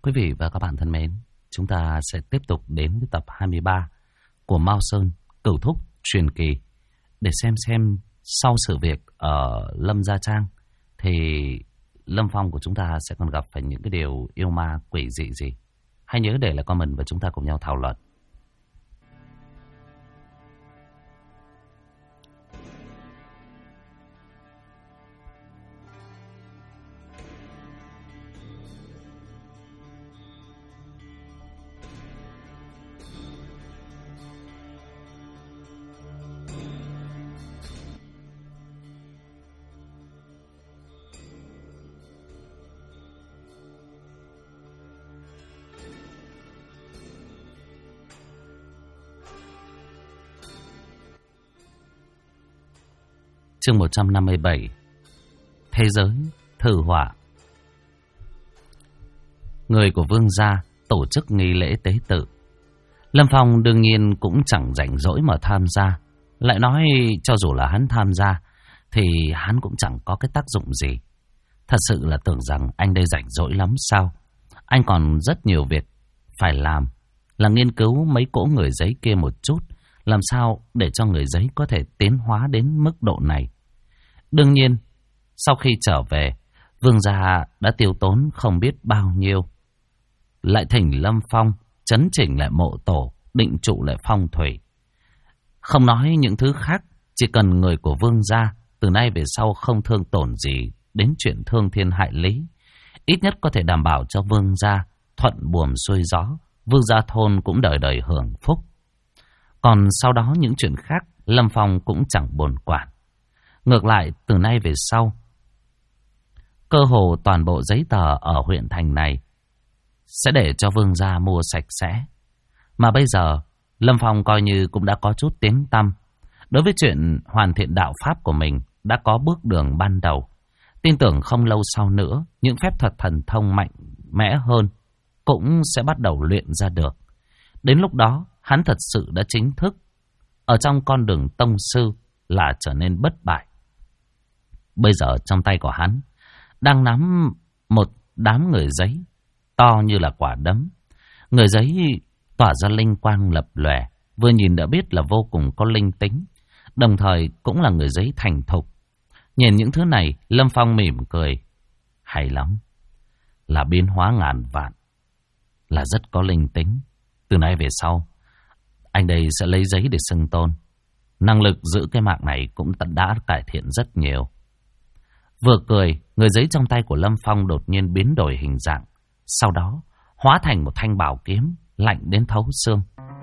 Quý vị và các bạn thân mến, chúng ta sẽ tiếp tục đến với tập 23 của Mao Sơn Cửu Thúc truyền kỳ để xem sau sự việc ở Lâm Gia Trang thì Lâm Phong của chúng ta sẽ còn gặp phải những cái điều yêu ma quỷ dị gì. Hãy nhớ để lại comment và chúng ta cùng nhau thảo luận. Chương 157 Thế giới thử họa. Người của Vương gia tổ chức nghi lễ tế tự. Lâm Phong đương nhiên cũng chẳng rảnh rỗi mà tham gia. Lại nói cho dù là hắn tham gia thì hắn cũng chẳng có cái tác dụng gì. Thật sự là tưởng rằng anh đây rảnh rỗi lắm sao? Anh còn rất nhiều việc phải làm, là nghiên cứu mấy cỗ người giấy kia một chút, làm sao để cho người giấy có thể tiến hóa đến mức độ này. Đương nhiên, sau khi trở về, Vương gia đã tiêu tốn không biết bao nhiêu. Lại thỉnh Lâm Phong chấn chỉnh lại mộ tổ, định trụ lại phong thủy. Không nói những thứ khác, chỉ cần người của Vương gia từ nay về sau không thương tổn gì đến chuyện thương thiên hại lý, ít nhất có thể đảm bảo cho Vương gia thuận buồm xuôi gió, Vương gia thôn cũng đời đời hưởng phúc. Còn sau đó những chuyện khác, Lâm Phong cũng chẳng buồn quản. Ngược lại, từ nay về sau, cơ hồ toàn bộ giấy tờ ở huyện thành này sẽ để cho Vương gia mua sạch sẽ. Mà bây giờ, Lâm Phong coi như cũng đã có chút tiếng tăm. Đối với chuyện hoàn thiện đạo pháp của mình, đã có bước đường ban đầu. Tin tưởng không lâu sau nữa, những phép thuật thần thông mạnh mẽ hơn cũng sẽ bắt đầu luyện ra được. Đến lúc đó, hắn thật sự đã chính thức ở trong con đường tông sư là trở nên bất bại. Bây giờ trong tay của hắn đang nắm một đám người giấy to như là quả đấm. Người giấy tỏa ra linh quang lập lòe, vừa nhìn đã biết là vô cùng có linh tính, đồng thời cũng là người giấy thành thục. Nhìn những thứ này, Lâm Phong mỉm cười. Hay lắm, là biến hóa ngàn vạn, là rất có linh tính. Từ nay về sau, anh đây sẽ lấy giấy để xưng tôn. Năng lực giữ cái mạng này cũng đã cải thiện rất nhiều. Vừa cười, người giấy trong tay của Lâm Phong đột nhiên biến đổi hình dạng. Sau đó, hóa thành một thanh bảo kiếm, lạnh đến thấu xương.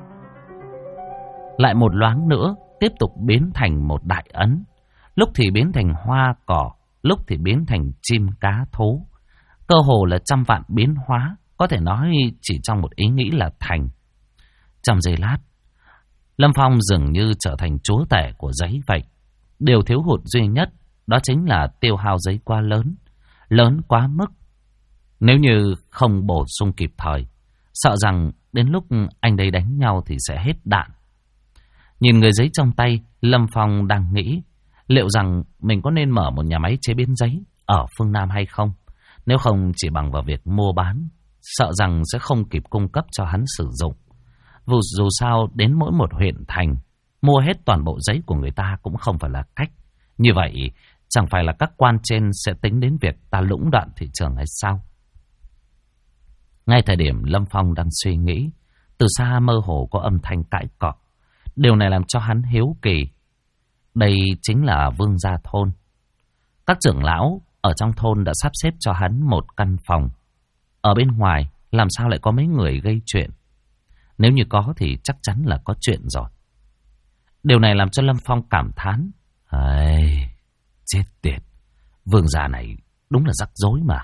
Lại một loáng nữa, tiếp tục biến thành một đại ấn. Lúc thì biến thành hoa cỏ, lúc thì biến thành chim cá thú. Cơ hồ là trăm vạn biến hóa, có thể nói chỉ trong một ý nghĩ là thành. Trong giây lát, Lâm Phong dường như trở thành chúa tể của giấy vậy. Điều thiếu hụt duy nhất đó chính là tiêu hao giấy quá lớn, lớn quá mức. Nếu như không bổ sung kịp thời, sợ rằng đến lúc anh đây đánh nhau thì sẽ hết đạn. Nhìn người giấy trong tay, Lâm Phong đang nghĩ liệu rằng mình có nên mở một nhà máy chế biến giấy ở phương Nam hay không. Nếu không chỉ bằng vào việc mua bán, sợ rằng sẽ không kịp cung cấp cho hắn sử dụng. Dù sao đến mỗi một huyện thành, mua hết toàn bộ giấy của người ta cũng không phải là cách. Như vậy chẳng phải là các quan trên sẽ tính đến việc ta lũng đoạn thị trường hay sao? Ngay thời điểm Lâm Phong đang suy nghĩ, từ xa mơ hồ có âm thanh cãi cọ. Điều này làm cho hắn hiếu kỳ. Đây chính là Vương gia thôn. Các trưởng lão ở trong thôn đã sắp xếp cho hắn một căn phòng. Ở bên ngoài làm sao lại có mấy người gây chuyện? Nếu như có thì chắc chắn là có chuyện rồi. Điều này làm cho Lâm Phong cảm thán. Chết tiệt, Vương gia này đúng là rắc rối mà.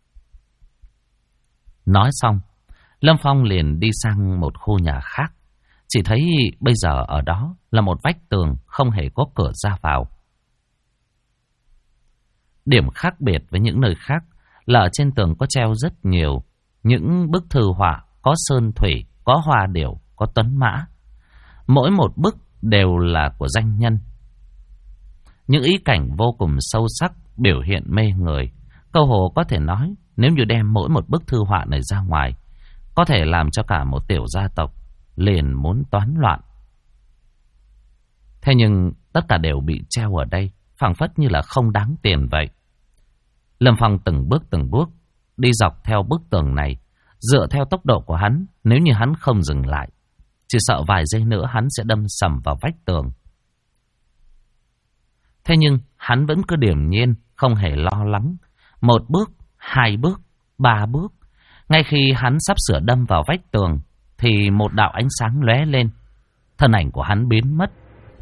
Nói xong, Lâm Phong liền đi sang một khu nhà khác. Chỉ thấy bây giờ ở đó là một vách tường không hề có cửa ra vào. Điểm khác biệt với những nơi khác là ở trên tường có treo rất nhiều những bức thư họa, có sơn thủy, có hoa điểu, có tuấn mã. Mỗi một bức đều là của danh nhân. Những ý cảnh vô cùng sâu sắc, biểu hiện mê người. Câu hồ có thể nói nếu như đem mỗi một bức thư họa này ra ngoài, có thể làm cho cả một tiểu gia tộc liền muốn toán loạn. Thế nhưng tất cả đều bị treo ở đây, phảng phất như là không đáng tiền vậy. Lâm Phong từng bước đi dọc theo bức tường này. Dựa theo tốc độ của hắn, nếu như hắn không dừng lại, chỉ sợ vài giây nữa hắn sẽ đâm sầm vào vách tường. Thế nhưng hắn vẫn cứ điềm nhiên, không hề lo lắng. 1 bước, 2 bước, 3 bước. Ngay khi hắn sắp sửa đâm vào vách tường, thì một đạo ánh sáng lóe lên. Thân ảnh của hắn biến mất.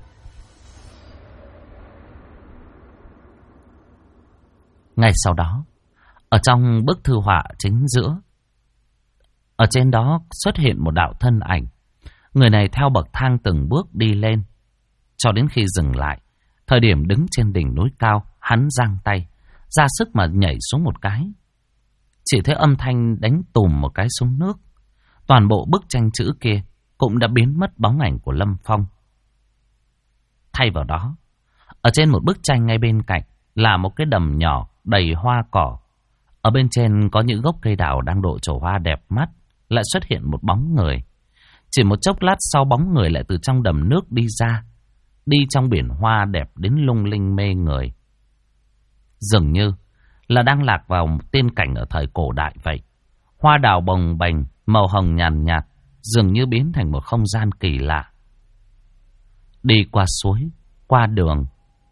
Ngay sau đó, ở trong bức thư họa chính giữa, ở trên đó xuất hiện một đạo thân ảnh. Người này theo bậc thang từng bước đi lên, cho đến khi dừng lại. Thời điểm đứng trên đỉnh núi cao, hắn giang tay, ra sức mà nhảy xuống một cái. Chỉ thấy âm thanh đánh tùm một cái xuống nước. Toàn bộ bức tranh chữ kia cũng đã biến mất bóng ảnh của Lâm Phong. Thay vào đó, ở trên một bức tranh ngay bên cạnh là một cái đầm nhỏ đầy hoa cỏ. Ở bên trên có những gốc cây đào đang độ trổ hoa đẹp mắt. Lại xuất hiện một bóng người. Chỉ một chốc lát sau, bóng người lại từ trong đầm nước đi ra, đi trong biển hoa đẹp đến lung linh mê người. Dường như là đang lạc vào một tiên cảnh ở thời cổ đại vậy. Hoa đào bồng bềnh, màu hồng nhàn nhạt, dường như biến thành một không gian kỳ lạ. Đi qua suối, qua đường.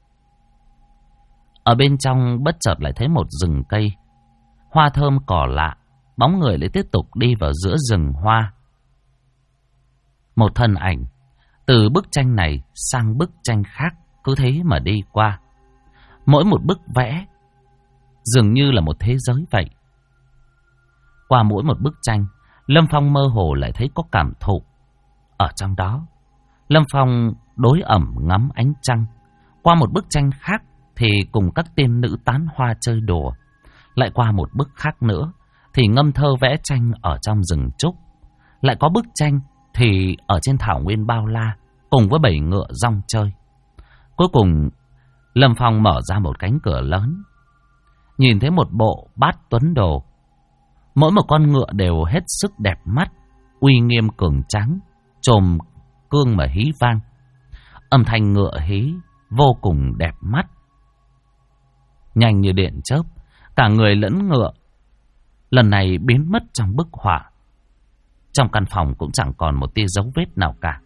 Ở bên trong bất chợt lại thấy một rừng cây, hoa thơm cỏ lạ. Bóng người lại tiếp tục đi vào giữa rừng hoa. Một thân ảnh từ bức tranh này sang bức tranh khác cứ thế mà đi qua. Mỗi một bức vẽ dường như là một thế giới vậy. Qua mỗi một bức tranh, Lâm Phong mơ hồ lại thấy có cảm thụ. Ở trong đó, Lâm Phong đối ẩm ngắm ánh trăng. Qua một bức tranh khác thì cùng các tiên nữ tán hoa chơi đùa. Lại qua một bức khác nữa thì ngâm thơ vẽ tranh ở trong rừng trúc. Lại có bức tranh thì ở trên thảo nguyên bao la, cùng với bầy ngựa rong chơi. Cuối cùng, Lâm Phong mở ra một cánh cửa lớn, nhìn thấy một bộ bát tuấn đồ. Mỗi một con ngựa đều hết sức đẹp mắt, uy nghiêm cường tráng, trồm cương mà hí vang. Âm thanh ngựa hí vô cùng đẹp mắt, nhanh như điện chớp. Cả người lẫn ngựa lần này biến mất trong bức họa. Trong căn phòng cũng chẳng còn một tia dấu vết nào cả.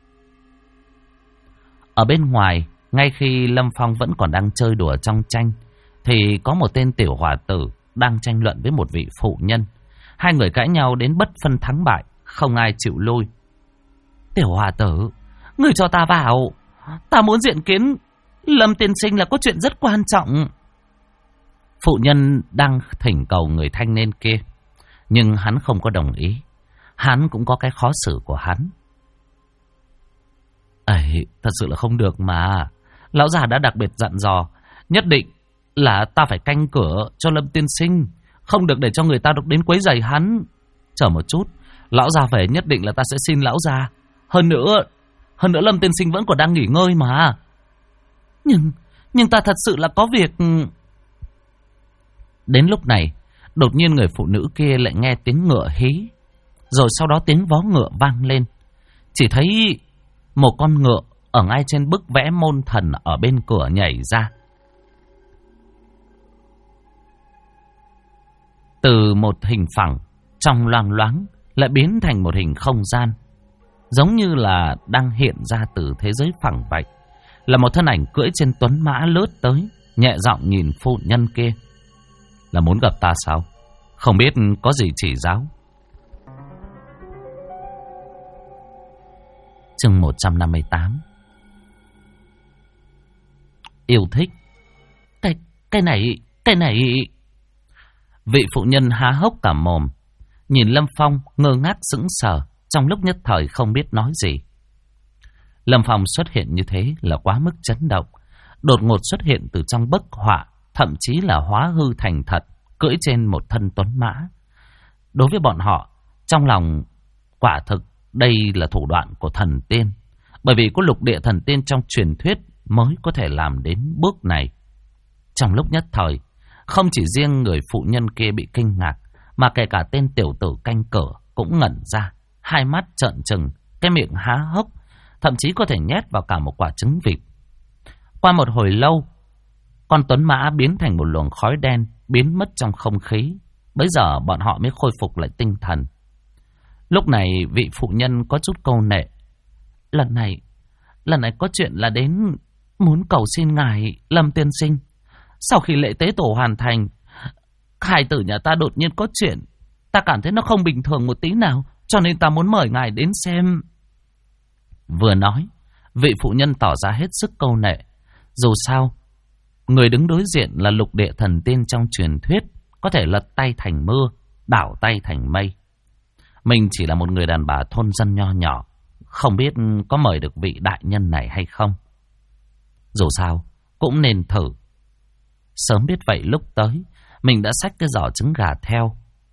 Ở bên ngoài, ngay khi Lâm Phong vẫn còn đang chơi đùa trong tranh, thì có một tên tiểu hòa tử đang tranh luận với một vị phụ nhân. Hai người cãi nhau đến bất phân thắng bại, không ai chịu lui. Tiểu hòa tử, người cho ta vào, ta muốn diện kiến Lâm tiên sinh là có chuyện rất quan trọng. Phụ nhân đang thỉnh cầu người thanh niên kia, nhưng hắn không có đồng ý. Hắn cũng có cái khó xử của hắn. Ấy, thật sự là không được mà. Lão già đã đặc biệt dặn dò, nhất định là ta phải canh cửa cho Lâm tiên sinh, không được để cho người ta đến quấy rầy hắn. Chờ một chút, lão già về nhất định là ta sẽ xin lão già. Hơn nữa Lâm tiên sinh vẫn còn đang nghỉ ngơi mà. Nhưng ta thật sự là có việc. Đến lúc này, đột nhiên người phụ nữ kia lại nghe tiếng ngựa hí, rồi sau đó tiếng vó ngựa vang lên. Chỉ thấy một con ngựa ở ngay trên bức vẽ môn thần ở bên cửa nhảy ra. Từ một hình phẳng trong loang loáng lại biến thành một hình không gian, giống như là đang hiện ra từ thế giới phẳng vậy. Là một thân ảnh cưỡi trên tuấn mã lướt tới, nhẹ giọng nhìn phụ nhân kia. Là muốn gặp ta sao? Không biết có gì chỉ giáo. Chương 158. Yêu thích. Cái này. Vị phụ nhân há hốc cả mồm, nhìn Lâm Phong ngơ ngác sững sờ, trong lúc nhất thời không biết nói gì. Lâm Phong xuất hiện như thế là quá mức chấn động. Đột ngột xuất hiện từ trong bức họa, thậm chí là hóa hư thành thật, cưỡi trên một thân tuấn mã. Đối với bọn họ, trong lòng quả thực đây là thủ đoạn của thần tiên, bởi vì có lục địa thần tiên trong truyền thuyết mới có thể làm đến bước này. Trong lúc nhất thời, Không chỉ riêng người phụ nhân kia bị kinh ngạc, mà kể cả tên tiểu tử canh cửa cũng ngẩn ra, hai mắt trợn trừng, cái miệng há hốc, thậm chí có thể nhét vào cả một quả trứng vịt. Qua một hồi lâu, con tuấn mã biến thành một luồng khói đen, biến mất trong không khí. Bấy giờ bọn họ mới khôi phục lại tinh thần. Lúc này vị phụ nhân có chút câu nệ. Lần này có chuyện là đến muốn cầu xin ngài Lâm tiên sinh. Sau khi lễ tế tổ hoàn thành, hài tử nhà ta đột nhiên có chuyện. Ta cảm thấy nó không bình thường một tí nào, cho nên ta muốn mời ngài đến xem. Vừa nói, vị phụ nhân tỏ ra hết sức câu nệ. Dù sao, người đứng đối diện là lục địa thần tiên trong truyền thuyết, có thể lật tay thành mưa, đảo tay thành mây. Mình chỉ là một người đàn bà thôn dân nho nhỏ, không biết có mời được vị đại nhân này hay không. Dù sao, cũng nên thử. Sớm biết vậy lúc tới, mình đã xách cái giỏ trứng gà theo.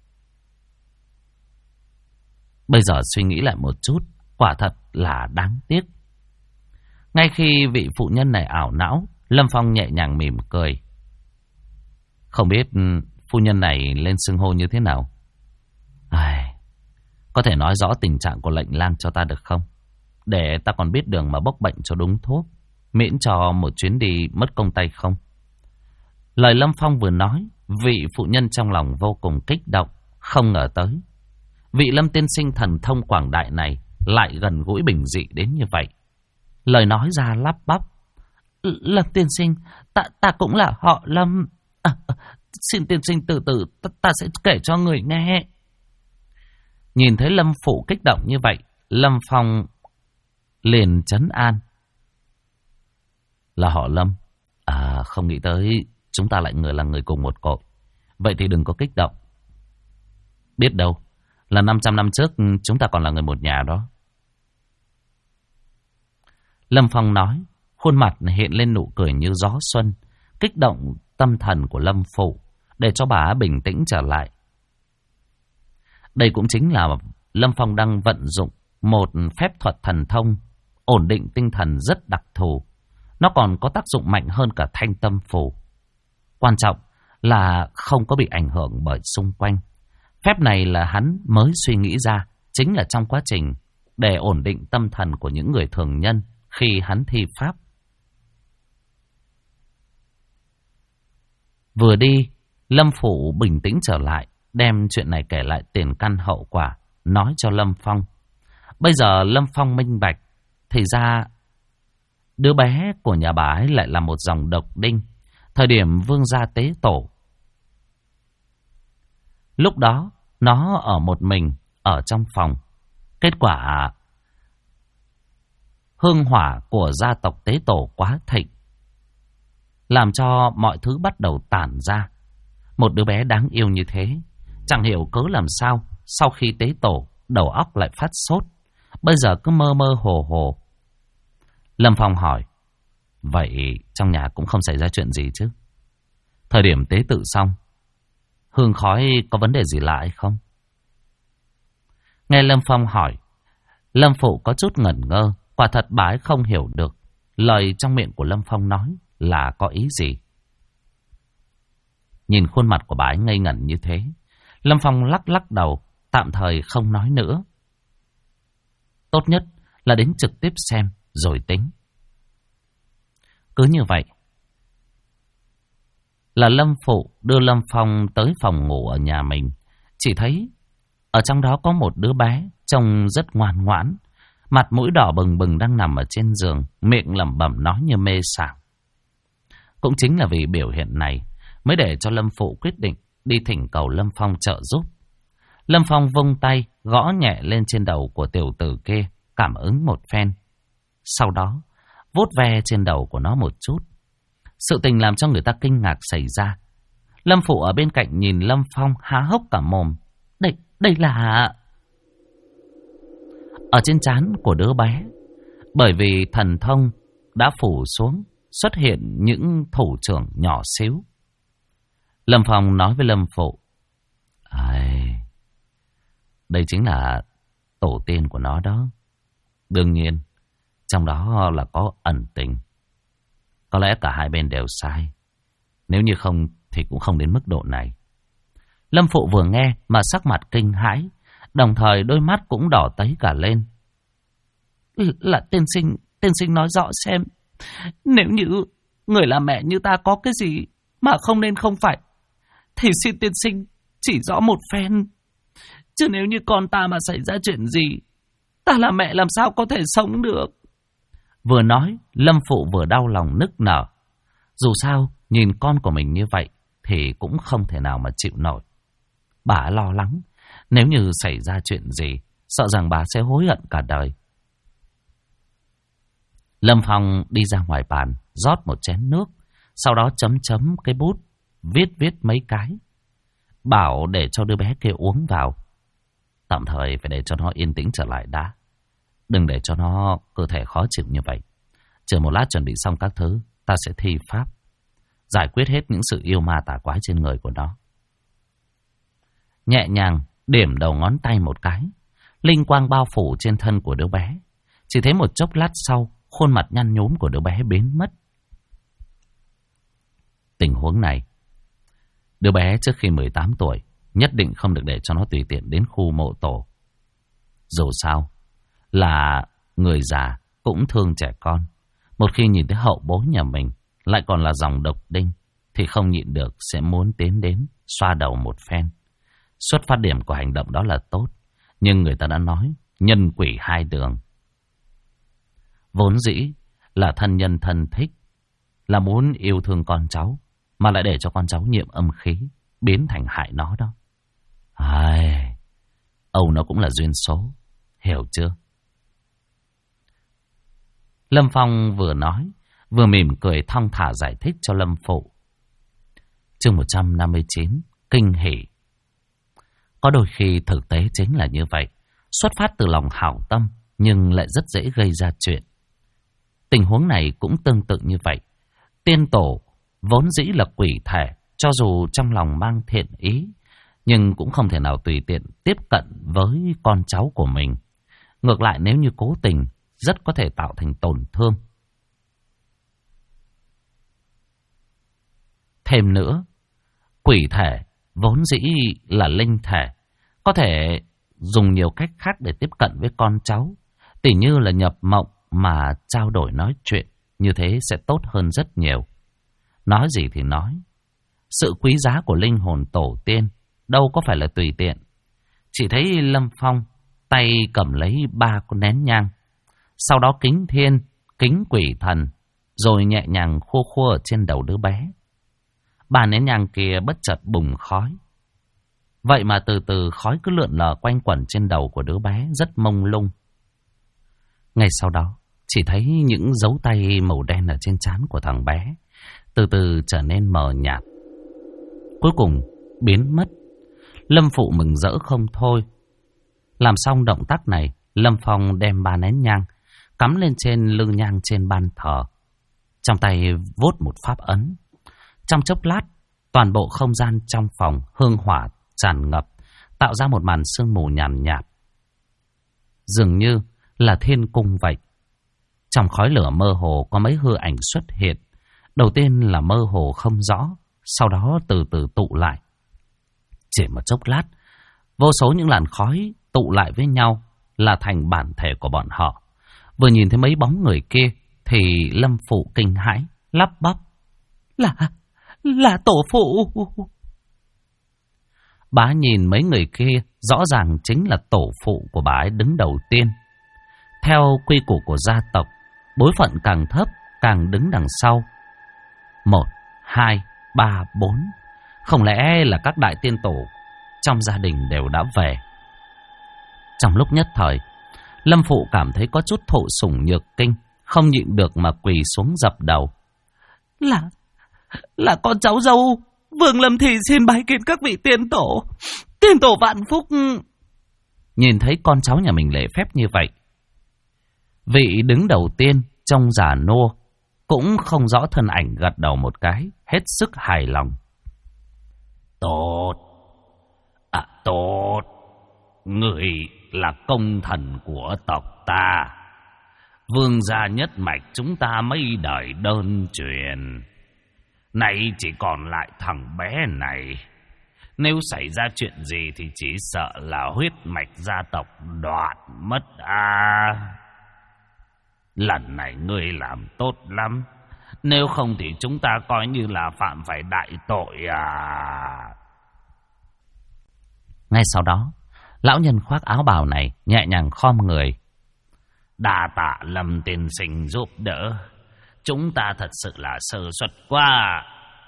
Bây giờ suy nghĩ lại một chút, quả thật là đáng tiếc. Ngay khi vị phụ nhân này ảo não, Lâm Phong nhẹ nhàng mỉm cười. Không biết phu nhân này lên xưng hô như thế nào? Có thể nói rõ tình trạng của lệnh lang cho ta được không? Để ta còn biết đường mà bốc bệnh cho đúng thuốc, miễn cho một chuyến đi mất công tay không? Lời Lâm Phong vừa nói, vị phụ nhân trong lòng vô cùng kích động, không ngờ tới. Vị Lâm tiên sinh thần thông quảng đại này lại gần gũi bình dị đến như vậy. Lời nói ra lắp bắp. Lâm tiên sinh, ta cũng là họ Lâm. Xin tiên sinh từ từ, ta sẽ kể cho người nghe. Nhìn thấy Lâm phụ kích động như vậy, Lâm Phong liền trấn an. Là họ Lâm. Không nghĩ tới chúng ta lại là người cùng một cội. Vậy thì đừng có kích động. Biết đâu là 500 năm trước chúng ta còn là người một nhà đó. Lâm Phong nói, khuôn mặt hiện lên nụ cười như gió xuân, kích động tâm thần của Lâm phụ, để cho bà bình tĩnh trở lại. Đây cũng chính là Lâm Phong đang vận dụng một phép thuật thần thông ổn định tinh thần rất đặc thù. Nó còn có tác dụng mạnh hơn cả thanh tâm phù. Quan trọng là không có bị ảnh hưởng bởi xung quanh. Phép này là hắn mới suy nghĩ ra, chính là trong quá trình để ổn định tâm thần của những người thường nhân khi hắn thi pháp. Vừa đi, Lâm phụ bình tĩnh trở lại, đem chuyện này kể lại tiền căn hậu quả, nói cho Lâm Phong. Bây giờ Lâm Phong minh bạch, thì ra đứa bé của nhà bà ấy lại là một dòng độc đinh. Thời điểm vương gia tế tổ, lúc đó nó ở một mình ở trong phòng. Kết quả hương hỏa của gia tộc tế tổ quá thịnh, làm cho mọi thứ bắt đầu tản ra. Một đứa bé đáng yêu như thế, chẳng hiểu cớ làm sao sau khi tế tổ đầu óc lại phát sốt, bây giờ cứ mơ mơ hồ hồ. Lâm Phong hỏi, vậy trong nhà cũng không xảy ra chuyện gì chứ? Thời điểm tế tự xong, hương khói có vấn đề gì lạ hay không? Nghe Lâm Phong hỏi, Lâm phụ có chút ngẩn ngơ. Quả thật bà ấy không hiểu được lời trong miệng của Lâm Phong nói là có ý gì. Nhìn khuôn mặt của bà ấy ngây ngẩn như thế, Lâm Phong lắc lắc đầu, tạm thời không nói nữa. Tốt nhất là đến trực tiếp xem rồi tính. Cứ như vậy là Lâm phụ đưa Lâm Phong tới phòng ngủ ở nhà mình. Chỉ thấy ở trong đó có một đứa bé trông rất ngoan ngoãn, mặt mũi đỏ bừng bừng đang nằm ở trên giường, miệng lẩm bẩm nói như mê sảng. Cũng chính là vì biểu hiện này mới để cho Lâm phụ quyết định đi thỉnh cầu Lâm Phong trợ giúp. Lâm Phong vung tay gõ nhẹ lên trên đầu của tiểu tử kia, cảm ứng một phen. Sau đó vuốt ve trên đầu của nó một chút. Sự tình làm cho người ta kinh ngạc xảy ra. Lâm phụ ở bên cạnh nhìn Lâm Phong há hốc cả mồm. Đây là... Ở trên trán của đứa bé, bởi vì thần thông đã phủ xuống, xuất hiện những thủ trưởng nhỏ xíu. Lâm Phong nói với Lâm phụ, đây chính là tổ tiên của nó đó. Đương nhiên, trong đó là có ẩn tình. Có lẽ cả hai bên đều sai. Nếu như không thì cũng không đến mức độ này. Lâm Phụ vừa nghe mà sắc mặt kinh hãi, đồng thời đôi mắt cũng đỏ tấy cả lên. Là tiên sinh nói rõ xem, nếu như người là mẹ như ta có cái gì mà không nên không phải, thì xin tiên sinh chỉ rõ một phen. Chứ nếu như con ta mà xảy ra chuyện gì, ta là mẹ làm sao có thể sống được. Vừa nói, Lâm Phụ vừa đau lòng nức nở. Dù sao, nhìn con của mình như vậy thì cũng không thể nào mà chịu nổi. Bà lo lắng, nếu như xảy ra chuyện gì, sợ rằng bà sẽ hối hận cả đời. Lâm Phong đi ra ngoài bàn, rót một chén nước, sau đó chấm cái bút, viết mấy cái. Bảo để cho đứa bé kia uống vào. Tạm thời phải để cho nó yên tĩnh trở lại đã. Đừng để cho nó cơ thể khó chịu như vậy. Chờ một lát chuẩn bị xong các thứ, ta sẽ thi pháp, giải quyết hết những sự yêu ma tà quái trên người của nó. Nhẹ nhàng điểm đầu ngón tay một cái, linh quang bao phủ trên thân của đứa bé. Chỉ thấy một chốc lát sau, khuôn mặt nhăn nhúm của đứa bé biến mất. Tình huống này, đứa bé trước khi 18 tuổi nhất định không được để cho nó tùy tiện đến khu mộ tổ. Dù sao là người già cũng thương trẻ con, một khi nhìn thấy hậu bối nhà mình lại còn là dòng độc đinh thì không nhịn được sẽ muốn tiến đến xoa đầu một phen. Xuất phát điểm của hành động đó là tốt, nhưng người ta đã nói nhân quỷ hai đường. Vốn dĩ là thân nhân thân thích, là muốn yêu thương con cháu, mà lại để cho con cháu nhiễm âm khí, biến thành hại nó đó. Ai, Âu nó cũng là duyên số, hiểu chưa? Lâm Phong vừa nói, vừa mỉm cười thong thả giải thích cho Lâm Phụ. Chương 159, kinh hỉ. Có đôi khi thực tế chính là như vậy, xuất phát từ lòng hảo tâm nhưng lại rất dễ gây ra chuyện. Tình huống này cũng tương tự như vậy. Tiên tổ vốn dĩ là quỷ thể, cho dù trong lòng mang thiện ý, nhưng cũng không thể nào tùy tiện tiếp cận với con cháu của mình. Ngược lại, nếu như cố tình, rất có thể tạo thành tổn thương. Thêm nữa, quỷ thể vốn dĩ là linh thể, có thể dùng nhiều cách khác để tiếp cận với con cháu, tỉ như là nhập mộng mà trao đổi nói chuyện, như thế sẽ tốt hơn rất nhiều. Nói gì thì nói, sự quý giá của linh hồn tổ tiên đâu có phải là tùy tiện. Chỉ thấy Lâm Phong tay cầm lấy 3 con nén nhang, sau đó kính thiên, kính quỷ thần, rồi nhẹ nhàng khua khua ở trên đầu đứa bé. 3 nén nhang kia bất chợt bùng khói. Vậy mà từ từ khói cứ lượn lờ quanh quẩn trên đầu của đứa bé, rất mông lung. Ngay sau đó, chỉ thấy những dấu tay màu đen ở trên trán của thằng bé từ từ trở nên mờ nhạt, cuối cùng biến mất. Lâm Phụ mừng rỡ không thôi. Làm xong động tác này, Lâm Phong đem 3 nén nhang cắm lên trên lư nhang trên ban thờ, trong tay vuốt một pháp ấn. Trong chốc lát, toàn bộ không gian trong phòng hương hỏa tràn ngập, tạo ra một màn sương mù nhàn nhạt, dường như là thiên cung vậy. Trong khói lửa mơ hồ có mấy hư ảnh xuất hiện. Đầu tiên là mơ hồ không rõ, sau đó từ từ tụ lại. Chỉ một chốc lát, vô số những làn khói tụ lại với nhau là thành bản thể của bọn họ. Vừa nhìn thấy mấy bóng người kia thì Lâm Phụ kinh hãi, lắp bắp: Là tổ phụ. Bà nhìn mấy người kia, rõ ràng chính là tổ phụ của bà ấy đứng đầu tiên. Theo quy củ của gia tộc, bối phận càng thấp càng đứng đằng sau. 1, 2, 3, 4. Không lẽ là các đại tiên tổ trong gia đình đều đã về? Trong lúc nhất thời, Lâm Phụ cảm thấy có chút thụ sủng nhược kinh, không nhịn được mà quỳ xuống dập đầu. Là con cháu dâu Vương Lâm Thị xin bái kiến các vị tiên tổ vạn phúc. Nhìn thấy con cháu nhà mình lễ phép như vậy, vị đứng đầu tiên trông già nua cũng không rõ thân ảnh, gật đầu một cái, hết sức hài lòng. Tốt, tốt, người là công thần của tộc ta. Vương gia nhất mạch chúng ta mấy đời đơn truyền. Nay chỉ còn lại thằng bé này. Nếu xảy ra chuyện gì thì chỉ sợ là huyết mạch gia tộc đoạn mất à. Lần này ngươi làm tốt lắm. Nếu không thì chúng ta coi như là phạm phải đại tội à. Ngay sau đó, lão nhân khoác áo bào này nhẹ nhàng khom người. Đa tạ Lâm tiên sinh giúp đỡ. Chúng ta thật sự là sơ suất quá.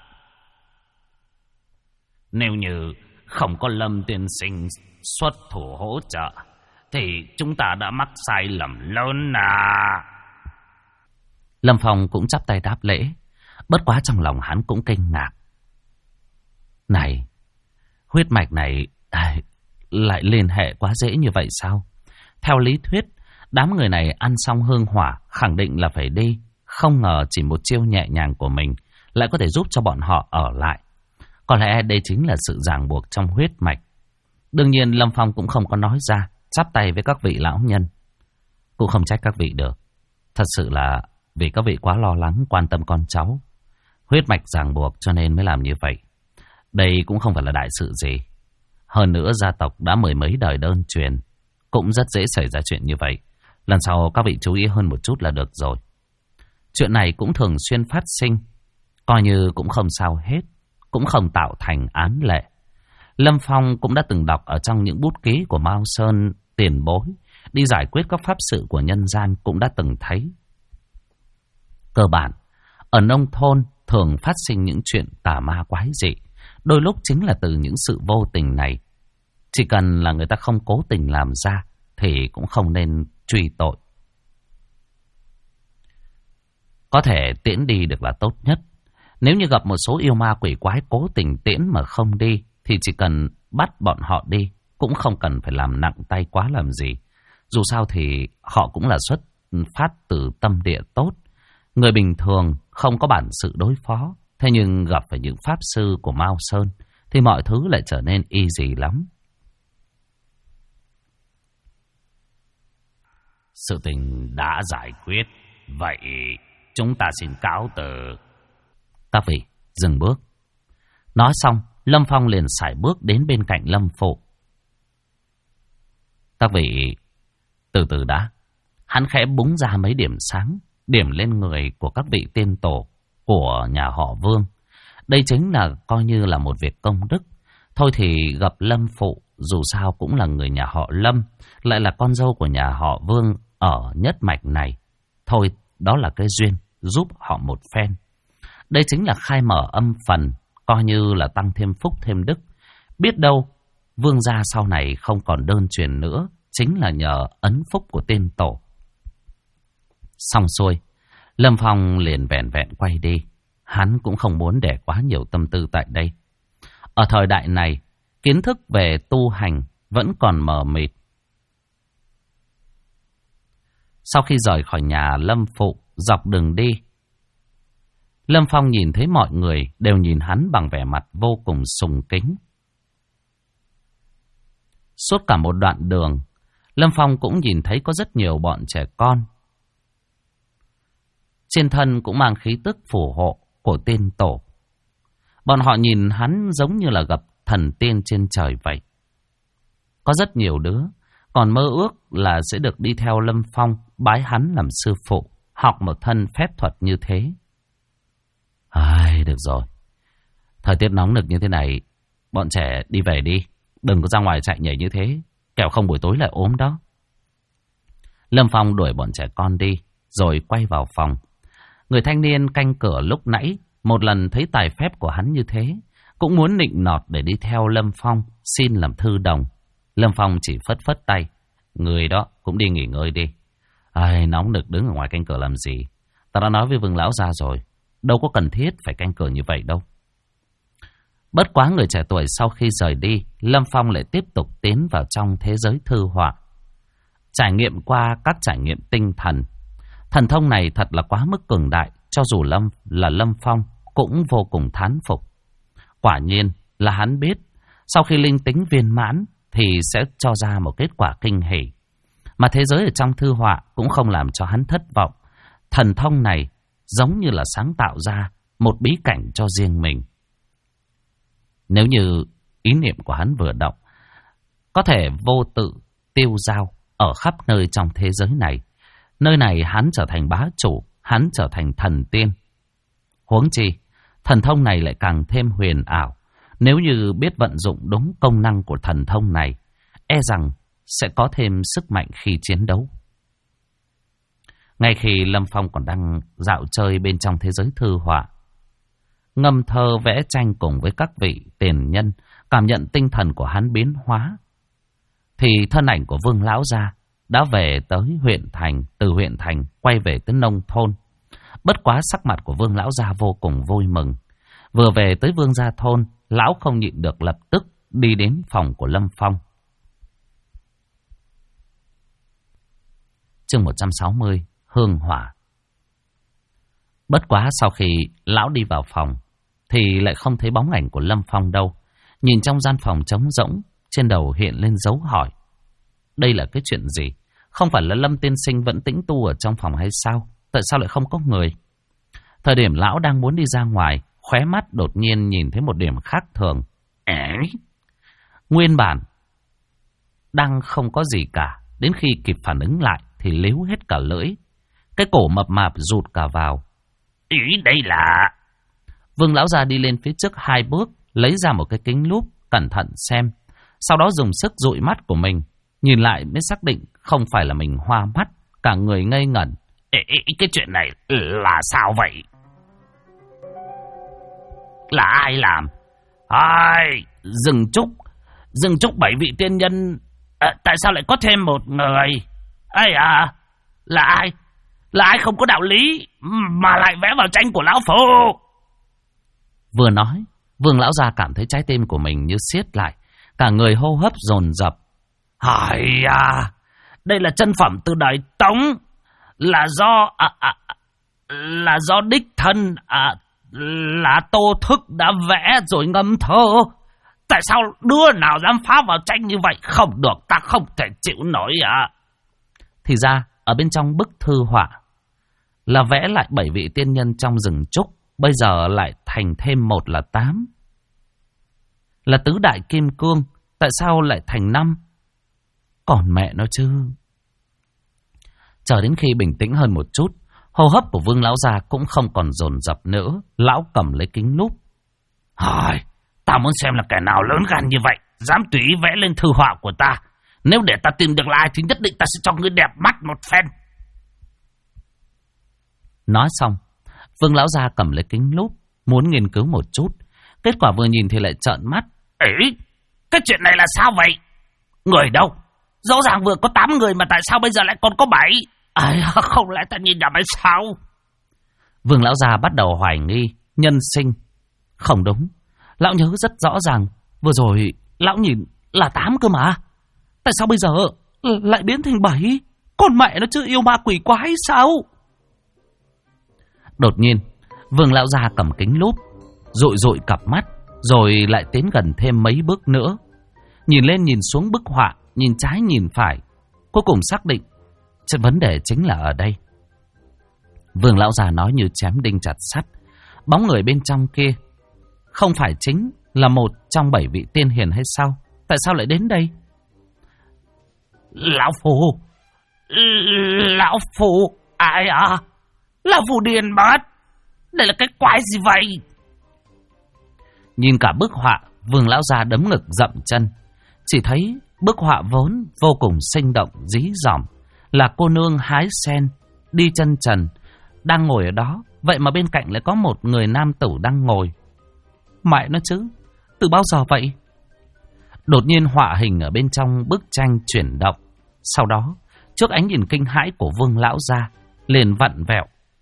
Nếu như không có Lâm tiên sinh xuất thủ hỗ trợ thì chúng ta đã mắc sai lầm lớn à. Lâm Phong cũng chắp tay đáp lễ. Bất quá trong lòng hắn cũng kinh ngạc. Này, huyết mạch này lại liên hệ quá dễ như vậy sao? Theo lý thuyết, đám người này ăn xong hương hỏa khẳng định là phải đi. Không ngờ chỉ một chiêu nhẹ nhàng của mình lại có thể giúp cho bọn họ ở lại. Có lẽ đây chính là sự ràng buộc trong huyết mạch. Đương nhiên Lâm Phong cũng không có nói ra, chắp tay với các vị lão nhân. Cũng không trách các vị được. Thật sự là vì các vị quá lo lắng quan tâm con cháu. Huyết mạch ràng buộc cho nên mới làm như vậy. Đây cũng không phải là đại sự gì. Hơn nữa gia tộc đã mười mấy đời đơn truyền, cũng rất dễ xảy ra chuyện như vậy. Lần sau các vị chú ý hơn một chút là được rồi. Chuyện này cũng thường xuyên phát sinh, coi như cũng không sao hết, cũng không tạo thành án lệ. Lâm Phong cũng đã từng đọc ở trong những bút ký của Mao Sơn tiền bối, đi giải quyết các pháp sự của nhân gian cũng đã từng thấy. Cơ bản, ở nông thôn thường phát sinh những chuyện tà ma quái dị, đôi lúc chính là từ những sự vô tình này. Chỉ cần là người ta không cố tình làm ra thì cũng không nên truy tội. Có thể tiễn đi được là tốt nhất. Nếu như gặp một số yêu ma quỷ quái cố tình tiễn mà không đi thì chỉ cần bắt bọn họ đi, cũng không cần phải làm nặng tay quá làm gì. Dù sao thì họ cũng là xuất phát từ tâm địa tốt. Người bình thường không có bản sự đối phó. Thế nhưng gặp phải những pháp sư của Mao Sơn thì mọi thứ lại trở nên easy lắm. Sự tình đã giải quyết. Vậy chúng ta xin cáo từ. Các vị dừng bước. Nói xong, Lâm Phong liền sải bước đến bên cạnh Lâm Phụ. Các vị từ từ đã. Hắn khẽ búng ra mấy điểm sáng, điểm lên người của các vị tiên tổ của nhà họ Vương. Đây chính là coi như là một việc công đức. Thôi thì gặp Lâm Phụ, dù sao cũng là người nhà họ Lâm, lại là con dâu của nhà họ Vương ở nhất mạch này. Thôi, đó là cái duyên, giúp họ một phen. Đây chính là khai mở âm phần, coi như là tăng thêm phúc thêm đức. Biết đâu, Vương gia sau này không còn đơn truyền nữa, chính là nhờ ấn phúc của tiên tổ. Xong xuôi, Lâm Phong liền vẹn vẹn quay đi. Hắn cũng không muốn để quá nhiều tâm tư tại đây. Ở thời đại này, kiến thức về tu hành vẫn còn mờ mịt. Sau khi rời khỏi nhà Lâm Phụ, dọc đường đi, Lâm Phong nhìn thấy mọi người đều nhìn hắn bằng vẻ mặt vô cùng sùng kính. Suốt cả một đoạn đường, Lâm Phong cũng nhìn thấy có rất nhiều bọn trẻ con. Trên thân cũng mang khí tức phù hộ của tiên tổ. Bọn họ nhìn hắn giống như là gặp thần tiên trên trời vậy. Có rất nhiều đứa còn mơ ước là sẽ được đi theo Lâm Phong bái hắn làm sư phụ, học một thân phép thuật như thế. Ai, được rồi. Thời tiết nóng nực như thế này, bọn trẻ đi về đi. Đừng có ra ngoài chạy nhảy như thế, kẻo không buổi tối lại ốm đó. Lâm Phong đuổi bọn trẻ con đi, rồi quay vào phòng. Người thanh niên canh cửa lúc nãy một lần thấy tài phép của hắn như thế, cũng muốn nịnh nọt để đi theo Lâm Phong xin làm thư đồng. Lâm Phong chỉ phất phất tay. Người đó cũng đi nghỉ ngơi đi. Ai, nóng nực đứng ở ngoài canh cửa làm gì? Ta đã nói với Vương lão gia rồi, đâu có cần thiết phải canh cửa như vậy đâu. Bất quá người trẻ tuổi sau khi rời đi, Lâm Phong lại tiếp tục tiến vào trong thế giới thư họa. Trải nghiệm qua các trải nghiệm tinh thần. Thần thông này thật là quá mức cường đại, cho dù Lâm Phong cũng vô cùng thán phục. Quả nhiên là hắn biết, sau khi linh tính viên mãn thì sẽ cho ra một kết quả kinh hỉ. Mà thế giới ở trong thư họa cũng không làm cho hắn thất vọng. Thần thông này giống như là sáng tạo ra một bí cảnh cho riêng mình. Nếu như ý niệm của hắn vừa động, có thể vô tự tiêu dao ở khắp nơi trong thế giới này. Nơi này hắn trở thành bá chủ, hắn trở thành thần tiên. Huống chi, thần thông này lại càng thêm huyền ảo. Nếu như biết vận dụng đúng công năng của thần thông này, e rằng sẽ có thêm sức mạnh khi chiến đấu. Ngay khi Lâm Phong còn đang dạo chơi bên trong thế giới thư họa, ngâm thơ vẽ tranh cùng với các vị tiền nhân, cảm nhận tinh thần của hắn biến hóa, thì thân ảnh của Vương lão gia đã về tới huyện thành, từ huyện thành quay về tới nông thôn. Bất quá sắc mặt của Vương lão gia vô cùng vui mừng. Vừa về tới Vương gia thôn, lão không nhịn được lập tức đi đến phòng của Lâm Phong. Chương 160, hương hỏa. Bất quá sau khi lão đi vào phòng, thì lại không thấy bóng ảnh của Lâm Phong đâu. Nhìn trong gian phòng trống rỗng, trên đầu hiện lên dấu hỏi. Đây là cái chuyện gì? Không phải là Lâm tiên sinh vẫn tĩnh tu ở trong phòng hay sao? Tại sao lại không có người? Thời điểm lão đang muốn đi ra ngoài, khóe mắt đột nhiên nhìn thấy một điểm khác thường. Nguyên bản đang không có gì cả, đến khi kịp phản ứng lại thì líu hết cả lưỡi. Cái cổ mập mạp rụt cả vào. Ý đây là... Vương lão già đi lên phía trước 2 bước, lấy ra một cái kính lúp, cẩn thận xem. Sau đó dùng sức dụi mắt của mình, nhìn lại mới xác định không phải là mình hoa mắt, cả người ngây ngẩn. Cái chuyện này là sao vậy? Là ai làm? Ai? Dừng Trúc 7 vị tiên nhân. Tại sao lại có thêm một người? Ây à, là ai? Là ai không có đạo lý mà lại vẽ vào tranh của lão phu? Vừa nói, Vương lão già cảm thấy trái tim của mình như siết lại, cả người hô hấp dồn dập. Hài à, đây là chân phẩm từ đời Tống, là do đích thân là Tô Thức đã vẽ rồi ngâm thơ. Tại sao đứa nào dám phá vào tranh như vậy? Không được, ta không thể chịu nổi à. Thì ra ở bên trong bức thư họa là vẽ lại 7 vị tiên nhân trong rừng trúc, bây giờ lại thành thêm 1 là 8. Là tứ đại kim cương, tại sao lại thành 5? Còn mẹ nó chứ. Chờ đến khi bình tĩnh hơn một chút, hô hấp của Vương lão già cũng không còn dồn dập nữa. Lão cầm lấy kính lúp. Hỏi, ta muốn xem là kẻ nào lớn gan như vậy, dám tùy ý vẽ lên thư họa của ta. Nếu để ta tìm được là ai thì nhất định ta sẽ cho ngươi đẹp mắt một phen. Nói xong, Vương lão già cầm lấy kính lúp, muốn nghiên cứu một chút. Kết quả vừa nhìn thì lại trợn mắt. Cái chuyện này là sao vậy? Người đâu? Rõ ràng vừa có 8 người mà tại sao bây giờ lại còn có 7? Không lẽ ta nhìn nhầm hay sao? Vương lão già bắt đầu hoài nghi nhân sinh. Không đúng, lão nhớ rất rõ ràng vừa rồi lão nhìn là 8 cơ mà. Tại sao bây giờ lại biến thành 7? Con mẹ nó chứ yêu ma quỷ quái sao? Đột nhiên, Vương lão già cầm kính lúp, dụi cặp mắt, rồi lại tiến gần thêm mấy bước nữa. Nhìn lên nhìn xuống bức họa, nhìn trái nhìn phải, cuối cùng xác định vấn đề chính là ở đây. Vương lão già nói như chém đinh chặt sắt. Bóng người bên trong kia không phải chính là một trong 7 vị tiên hiền hay sao? Tại sao lại đến đây? Lão Phu, ai à? Lão Phu điên mất. Đây là cái quái gì vậy? Nhìn cả bức họa, Vương lão già đấm ngực dậm chân. Chỉ thấy bức họa vốn vô cùng sinh động dí dỏm, là cô nương hái sen, đi chân trần, đang ngồi ở đó. Vậy mà bên cạnh lại có một người nam tử đang ngồi. Mẹ nó chứ, từ bao giờ vậy? Đột nhiên họa hình ở bên trong bức tranh chuyển động. Sau đó, trước ánh nhìn kinh hãi của Vương lão gia, liền vặn vẹo.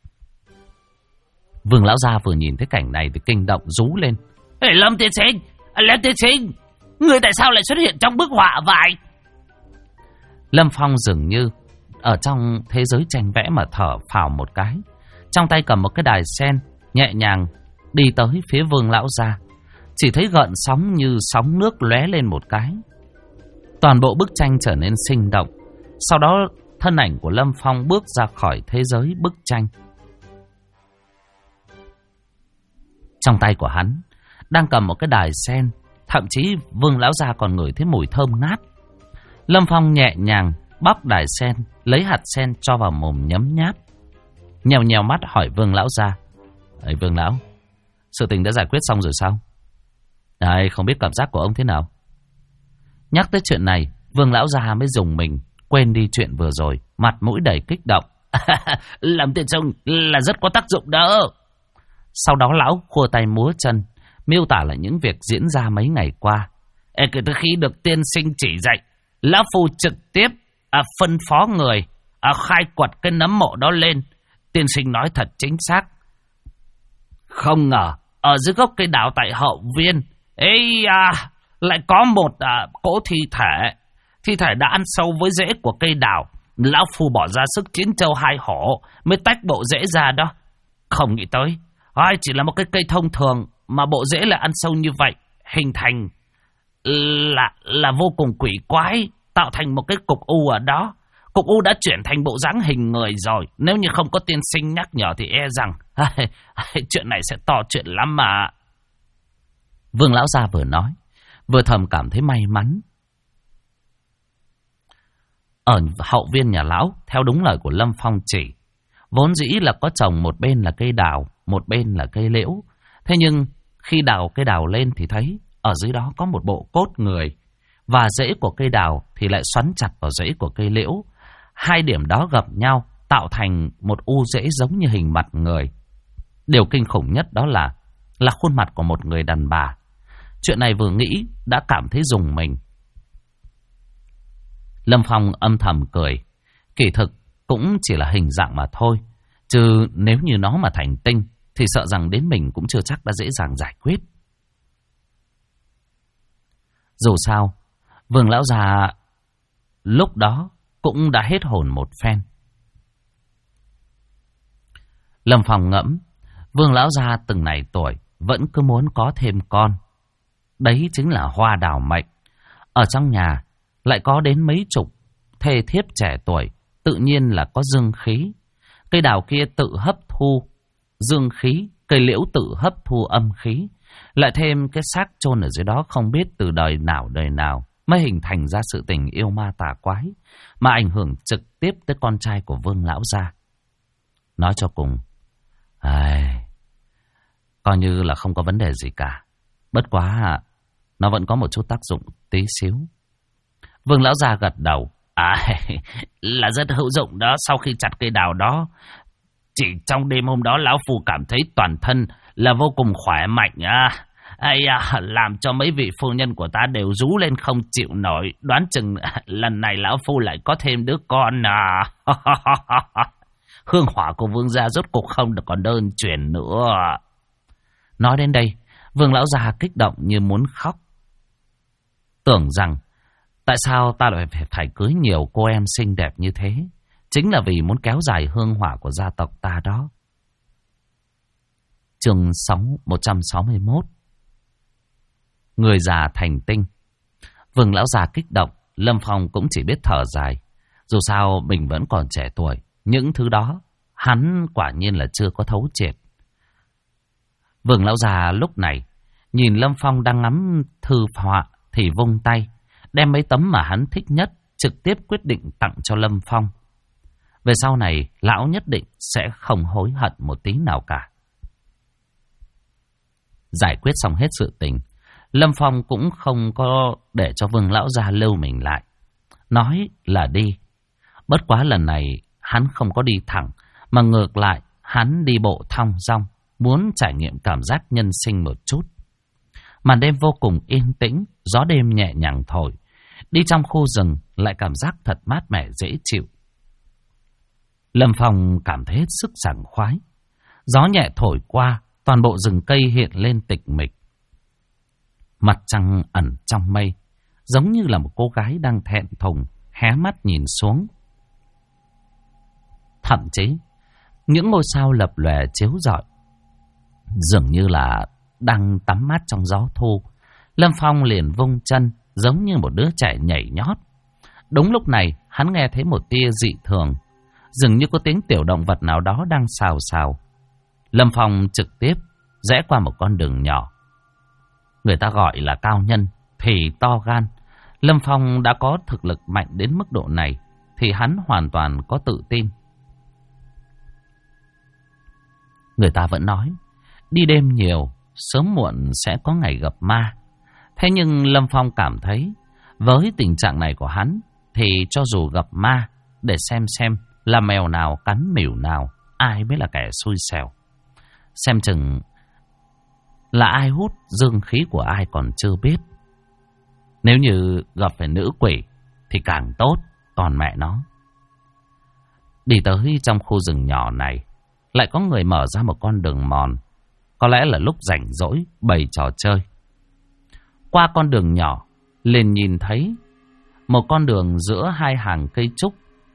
Vương lão gia vừa nhìn thấy cảnh này thì kinh động rú lên. Lâm tiên sinh, người tại sao lại xuất hiện trong bức họa vậy? Lâm Phong dường như ở trong thế giới tranh vẽ mà thở phào một cái, trong tay cầm một cái đài sen, nhẹ nhàng đi tới phía Vương lão gia. Chỉ thấy gợn sóng như sóng nước lóe lên một cái, toàn bộ bức tranh trở nên sinh động. Sau đó thân ảnh của Lâm Phong bước ra khỏi thế giới bức tranh. Trong tay của hắn đang cầm một cái đài sen, thậm chí Vương lão gia còn ngửi thấy mùi thơm ngát. Lâm Phong nhẹ nhàng bóc đài sen, lấy hạt sen cho vào mồm nhấm nháp. Nhèo nhèo mắt hỏi Vương lão gia: "Ấy Vương lão, sự tình đã giải quyết xong rồi sao? Đấy, không biết cảm giác của ông thế nào?" Nhắc tới chuyện này, Vương lão gia mới dùng mình, quên đi chuyện vừa rồi, mặt mũi đầy kích động. "Làm tiền sông là rất có tác dụng đó." Sau đó lão khua tay múa chân, miêu tả lại những việc diễn ra mấy ngày qua. Kể từ khi được tiên sinh chỉ dạy, lão phu trực tiếp phân phó người khai quật cái nấm mộ đó lên. Tiên sinh nói thật chính xác. Không ngờ ở dưới gốc cây đào tại hậu viên lại có một cỗ thi thể. Thi thể đã ăn sâu với rễ của cây đào. Lão phu bỏ ra sức chín châu hai hổ mới tách bộ rễ ra đó. Không nghĩ tới chỉ là một cái cây thông thường mà bộ rễ lại ăn sâu như vậy, hình thành là vô cùng quỷ quái, tạo thành một cái cục u ở đó. Cục u đã chuyển thành bộ dáng hình người rồi. Nếu như không có tiên sinh nhắc nhở thì e rằng chuyện này sẽ to chuyện lắm mà. Vương lão gia vừa nói, vừa thầm cảm thấy may mắn. Ở hậu viên nhà lão, theo đúng lời của Lâm Phong chỉ, vốn dĩ là có trồng một bên là cây đào, một bên là cây liễu. Thế nhưng khi đào cây đào lên thì thấy ở dưới đó có một bộ cốt người, và rễ của cây đào thì lại xoắn chặt vào rễ của cây liễu. Hai điểm đó gặp nhau tạo thành một u rễ giống như hình mặt người. Điều kinh khủng nhất đó là khuôn mặt của một người đàn bà. Chuyện này vừa nghĩ đã cảm thấy rùng mình. Lâm Phong âm thầm cười. Kỳ thực cũng chỉ là hình dạng mà thôi, chứ nếu như nó mà thành tinh thì sợ rằng đến mình cũng chưa chắc đã dễ dàng giải quyết. Dù sao, Vương lão già lúc đó cũng đã hết hồn một phen. Lâm Phong ngẫm, Vương lão già từng này tuổi vẫn cứ muốn có thêm con. Đấy chính là hoa đào mệnh. Ở trong nhà lại có đến mấy chục thê thiếp trẻ tuổi, tự nhiên là có dương khí. Cây đào kia tự hấp thu dương khí, cây liễu tự hấp thu âm khí. Lại thêm cái xác chôn ở dưới đó không biết từ đời nào mới hình thành ra sự tình yêu ma tà quái, mà ảnh hưởng trực tiếp tới con trai của Vương lão gia. Nói cho cùng, coi như là không có vấn đề gì cả. Bất quá nó vẫn có một chút tác dụng tí xíu. Vương lão gia gật đầu. Là rất hữu dụng đó. Sau khi chặt cây đào đó, chỉ trong đêm hôm đó lão phu cảm thấy toàn thân là vô cùng khỏe mạnh. Làm cho mấy vị phu nhân của ta đều rú lên không chịu nổi. Đoán chừng lần này lão phu lại có thêm đứa con hương hỏa của Vương gia rốt cuộc không được còn đơn truyền nữa. Nói đến đây, Vương lão già kích động như muốn khóc. Tưởng rằng tại sao ta lại phải cưới nhiều cô em xinh đẹp như thế, chính là vì muốn kéo dài hương hỏa của gia tộc ta đó. Chương 161. Người già thành tinh. Vương lão già kích động, Lâm Phong cũng chỉ biết thở dài. Dù sao mình vẫn còn trẻ tuổi, những thứ đó hắn quả nhiên là chưa có thấu triệt. Vương lão già lúc này nhìn Lâm Phong đang ngắm thư họa thì vung tay, đem mấy tấm mà hắn thích nhất trực tiếp quyết định tặng cho Lâm Phong. Về sau này lão nhất định sẽ không hối hận một tí nào cả. Giải quyết xong hết sự tình, Lâm Phong cũng không có để cho Vương lão gia lưu mình lại. Nói là đi. Bất quá lần này hắn không có đi thẳng, mà ngược lại hắn đi bộ thong dong, muốn trải nghiệm cảm giác nhân sinh một chút. Màn đêm vô cùng yên tĩnh, gió đêm nhẹ nhàng thổi. Đi trong khu rừng lại cảm giác thật mát mẻ dễ chịu. Lâm Phong cảm thấy hết sức sảng khoái. Gió nhẹ thổi qua, toàn bộ rừng cây hiện lên tịch mịch. Mặt trăng ẩn trong mây, giống như là một cô gái đang thẹn thùng, hé mắt nhìn xuống. Thậm chí, những ngôi sao lập lòe chiếu rọi, dường như là đang tắm mát trong gió thu. Lâm Phong liền vung chân, giống như một đứa trẻ nhảy nhót. Đúng lúc này, hắn nghe thấy một tia dị thường, dường như có tiếng tiểu động vật nào đó đang xào xào. Lâm Phong trực tiếp rẽ qua một con đường nhỏ. Người ta gọi là cao nhân thì to gan. Lâm Phong đã có thực lực mạnh đến mức độ này thì hắn hoàn toàn có tự tin. Người ta vẫn nói đi đêm nhiều, sớm muộn sẽ có ngày gặp ma. Thế nhưng Lâm Phong cảm thấy với tình trạng này của hắn thì cho dù gặp ma, để xem là mèo nào cắn mỉu nào, ai mới là kẻ xui xẻo. Xem chừng là ai hút dương khí của ai còn chưa biết. Nếu như gặp phải nữ quỷ thì càng tốt, còn mẹ nó. Đi tới trong khu rừng nhỏ này, lại có người mở ra một con đường mòn. Có lẽ là lúc rảnh rỗi bày trò chơi. Qua con đường nhỏ, liền nhìn thấy một con đường giữa hai hàng cây trúc.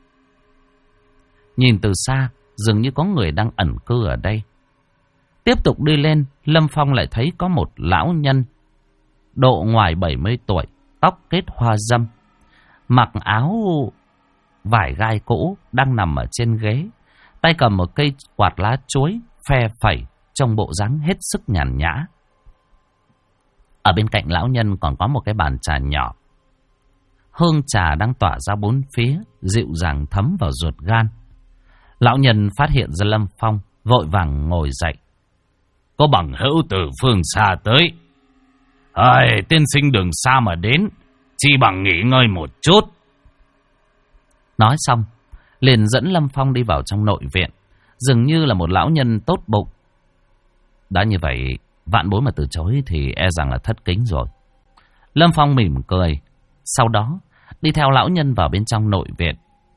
Nhìn từ xa, dường như có người đang ẩn cư ở đây. Tiếp tục đi lên, Lâm Phong lại thấy có một lão nhân độ ngoài 70 tuổi, tóc kết hoa râm, mặc áo vải gai cũ, đang nằm ở trên ghế, tay cầm một cây quạt lá chuối phe phẩy, trong bộ dáng hết sức nhàn nhã. Ở bên cạnh lão nhân còn có một cái bàn trà nhỏ. Hương trà đang tỏa ra bốn phía, dịu dàng thấm vào ruột gan. Lão nhân phát hiện ra Lâm Phong, vội vàng ngồi dậy. Có bằng hữu từ phương xa tới. Tiên sinh đường xa mà đến, chỉ bằng nghỉ ngơi một chút. Nói xong, liền dẫn Lâm Phong đi vào trong nội viện, dường như là một lão nhân tốt bụng. Đã như vậy, vạn bối mà từ chối thì e rằng là thất kính rồi. Lâm Phong mỉm cười, sau đó đi theo lão nhân vào bên trong nội viện.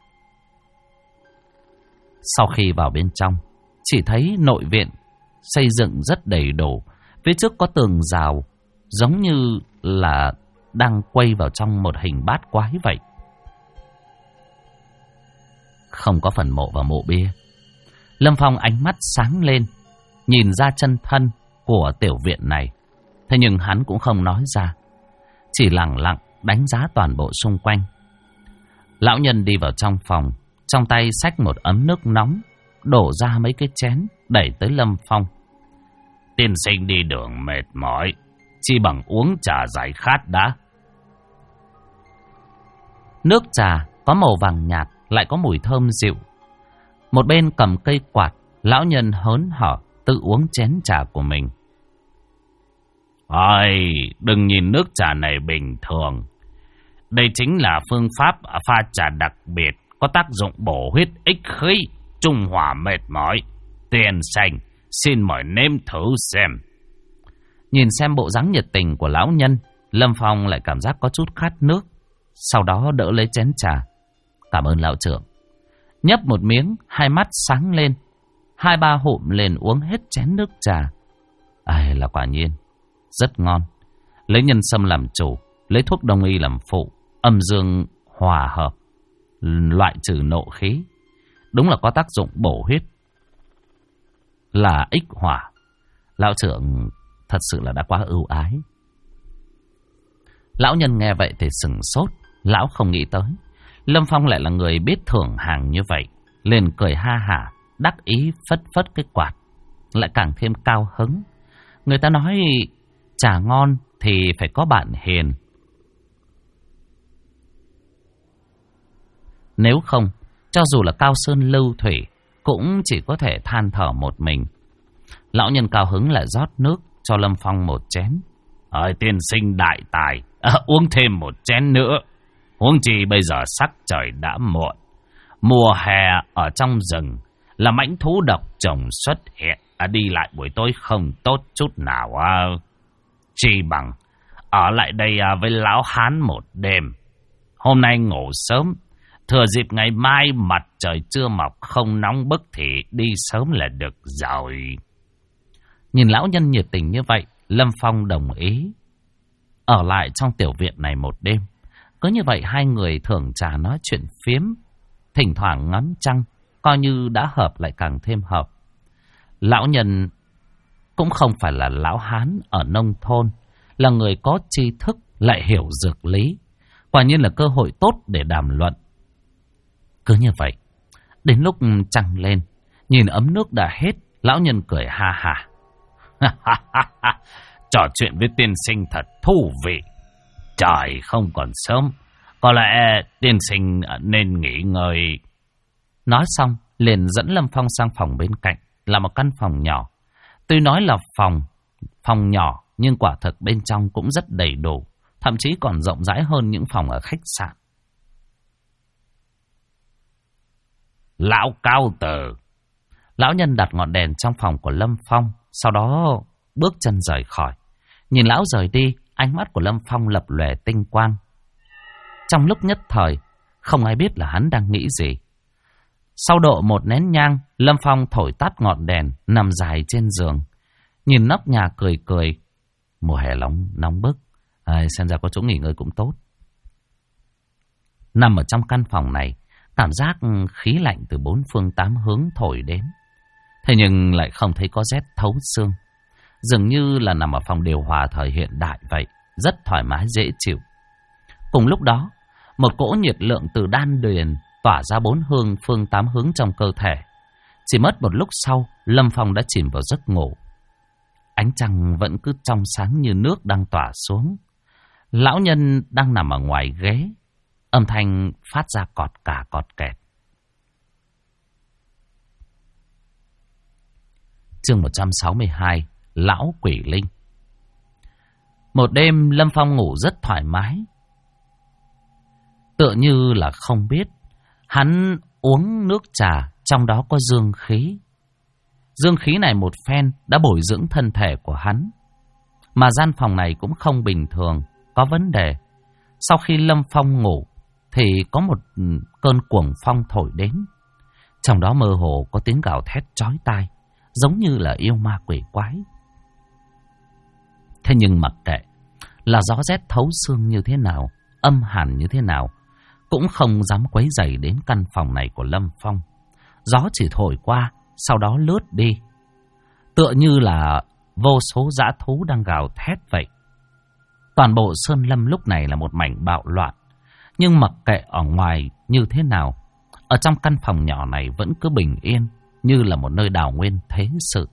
Sau khi vào bên trong, chỉ thấy nội viện xây dựng rất đầy đủ. Phía trước có tường rào, giống như là đang quay vào trong một hình bát quái vậy. Không có phần mộ và mộ bia. Lâm Phong ánh mắt sáng lên, nhìn ra chân thân của tiểu viện này. Thế nhưng hắn cũng không nói ra, chỉ lặng lặng đánh giá toàn bộ xung quanh. Lão nhân đi vào trong phòng, trong tay xách một ấm nước nóng, đổ ra mấy cái chén, đẩy tới Lâm Phong. Tiên sinh đi đường mệt mỏi, chỉ bằng uống trà giải khát đã. Nước trà có màu vàng nhạt, lại có mùi thơm dịu. Một bên cầm cây quạt, lão nhân hớn hở tự uống chén trà của mình. Đừng nhìn nước trà này bình thường. Đây chính là phương pháp pha trà đặc biệt, có tác dụng bổ huyết ích khí, trung hòa mệt mỏi. Tiên sinh, xin mời nếm thử xem. Nhìn xem bộ dáng nhiệt tình của lão nhân, Lâm Phong lại cảm giác có chút khát nước. Sau đó đỡ lấy chén trà. Cảm ơn lão trưởng. Nhấp một miếng, hai mắt sáng lên. 2-3 hụm liền uống hết chén nước trà. Là quả nhiên rất ngon. Lấy nhân sâm làm chủ, lấy thuốc đông y làm phụ, âm dương hòa hợp, loại trừ nộ khí. Đúng là có tác dụng bổ huyết, là ích hỏa. Lão trưởng thật sự là đã quá ưu ái. Lão nhân nghe vậy thì sửng sốt. Lão không nghĩ tới Lâm Phong lại là người biết thưởng hàng như vậy, liền cười ha hả, đắc ý phất phất cái quạt, lại càng thêm cao hứng. Người ta nói trà ngon thì phải có bạn hiền, nếu không cho dù là cao sơn lưu thủy cũng chỉ có thể than thở một mình. Lão nhân cao hứng lại rót nước cho Lâm Phong một chén. Tiên sinh đại tài, uống thêm một chén nữa. Huống chi bây giờ sắc trời đã muộn, mùa hè ở trong rừng là mãnh thú độc trùng xuất hiện, đi lại buổi tối không tốt chút nào. Chỉ bằng ở lại đây với lão hán một đêm. Hôm nay ngủ sớm, thừa dịp ngày mai mặt trời chưa mọc không nóng bức thì đi sớm là được rồi. Nhìn lão nhân nhiệt tình như vậy, Lâm Phong đồng ý ở lại trong tiểu viện này một đêm. Cứ như vậy hai người thưởng trà nói chuyện phiếm, thỉnh thoảng ngắm trăng, coi như đã hợp lại càng thêm hợp. Lão nhân cũng không phải là lão hán ở nông thôn, là người có tri thức lại hiểu dược lý. Quả nhiên là cơ hội tốt để đàm luận. Cứ như vậy, đến lúc trăng lên, nhìn ấm nước đã hết, lão nhân cười ha hả. Trò chuyện với tiên sinh thật thú vị. Trời không còn sớm, có lẽ tiên sinh nên nghỉ ngơi. Nói xong, liền dẫn Lâm Phong sang phòng bên cạnh, là một căn phòng nhỏ. Tuy nói là phòng nhỏ, nhưng quả thực bên trong cũng rất đầy đủ, thậm chí còn rộng rãi hơn những phòng ở khách sạn. Lão cao tử. Lão nhân đặt ngọn đèn trong phòng của Lâm Phong, sau đó bước chân rời khỏi. Nhìn lão rời đi, ánh mắt của Lâm Phong lập lòe tinh quang. Trong lúc nhất thời, không ai biết là hắn đang nghĩ gì. Sau độ một nén nhang, Lâm Phong thổi tắt ngọn đèn, nằm dài trên giường. Nhìn nóc nhà cười cười. Mùa hè nóng bức, xem ra có chỗ nghỉ ngơi cũng tốt. Nằm ở trong căn phòng này, cảm giác khí lạnh từ bốn phương tám hướng thổi đến. Thế nhưng lại không thấy có rét thấu xương. Dường như là nằm ở phòng điều hòa thời hiện đại vậy, rất thoải mái dễ chịu. Cùng lúc đó, một cỗ nhiệt lượng từ đan điền tỏa ra bốn phương tám hướng trong cơ thể. Chỉ mất một lúc sau, Lâm Phong đã chìm vào giấc ngủ. Ánh trăng vẫn cứ trong sáng như nước đang tỏa xuống. Lão nhân đang nằm ở ngoài ghế. Âm thanh phát ra cọt cả cọt kẹt. Chương 162, Lão Quỷ Linh. Một đêm Lâm Phong ngủ rất thoải mái. Tựa như là không biết, hắn uống nước trà, trong đó có dương khí. Dương khí này một phen đã bồi dưỡng thân thể của hắn. Mà gian phòng này cũng không bình thường, có vấn đề. Sau khi Lâm Phong ngủ, thì có một cơn cuồng phong thổi đến. Trong đó mơ hồ có tiếng gào thét chói tai, giống như là yêu ma quỷ quái. Thế nhưng mặc kệ là gió rét thấu xương như thế nào, âm hàn như thế nào, cũng không dám quấy rầy đến căn phòng này của Lâm Phong. Gió chỉ thổi qua, sau đó lướt đi. Tựa như là vô số dã thú đang gào thét vậy. Toàn bộ sơn lâm lúc này là một mảnh bạo loạn. Nhưng mặc kệ ở ngoài như thế nào, ở trong căn phòng nhỏ này vẫn cứ bình yên, như là một nơi đào nguyên thế sự.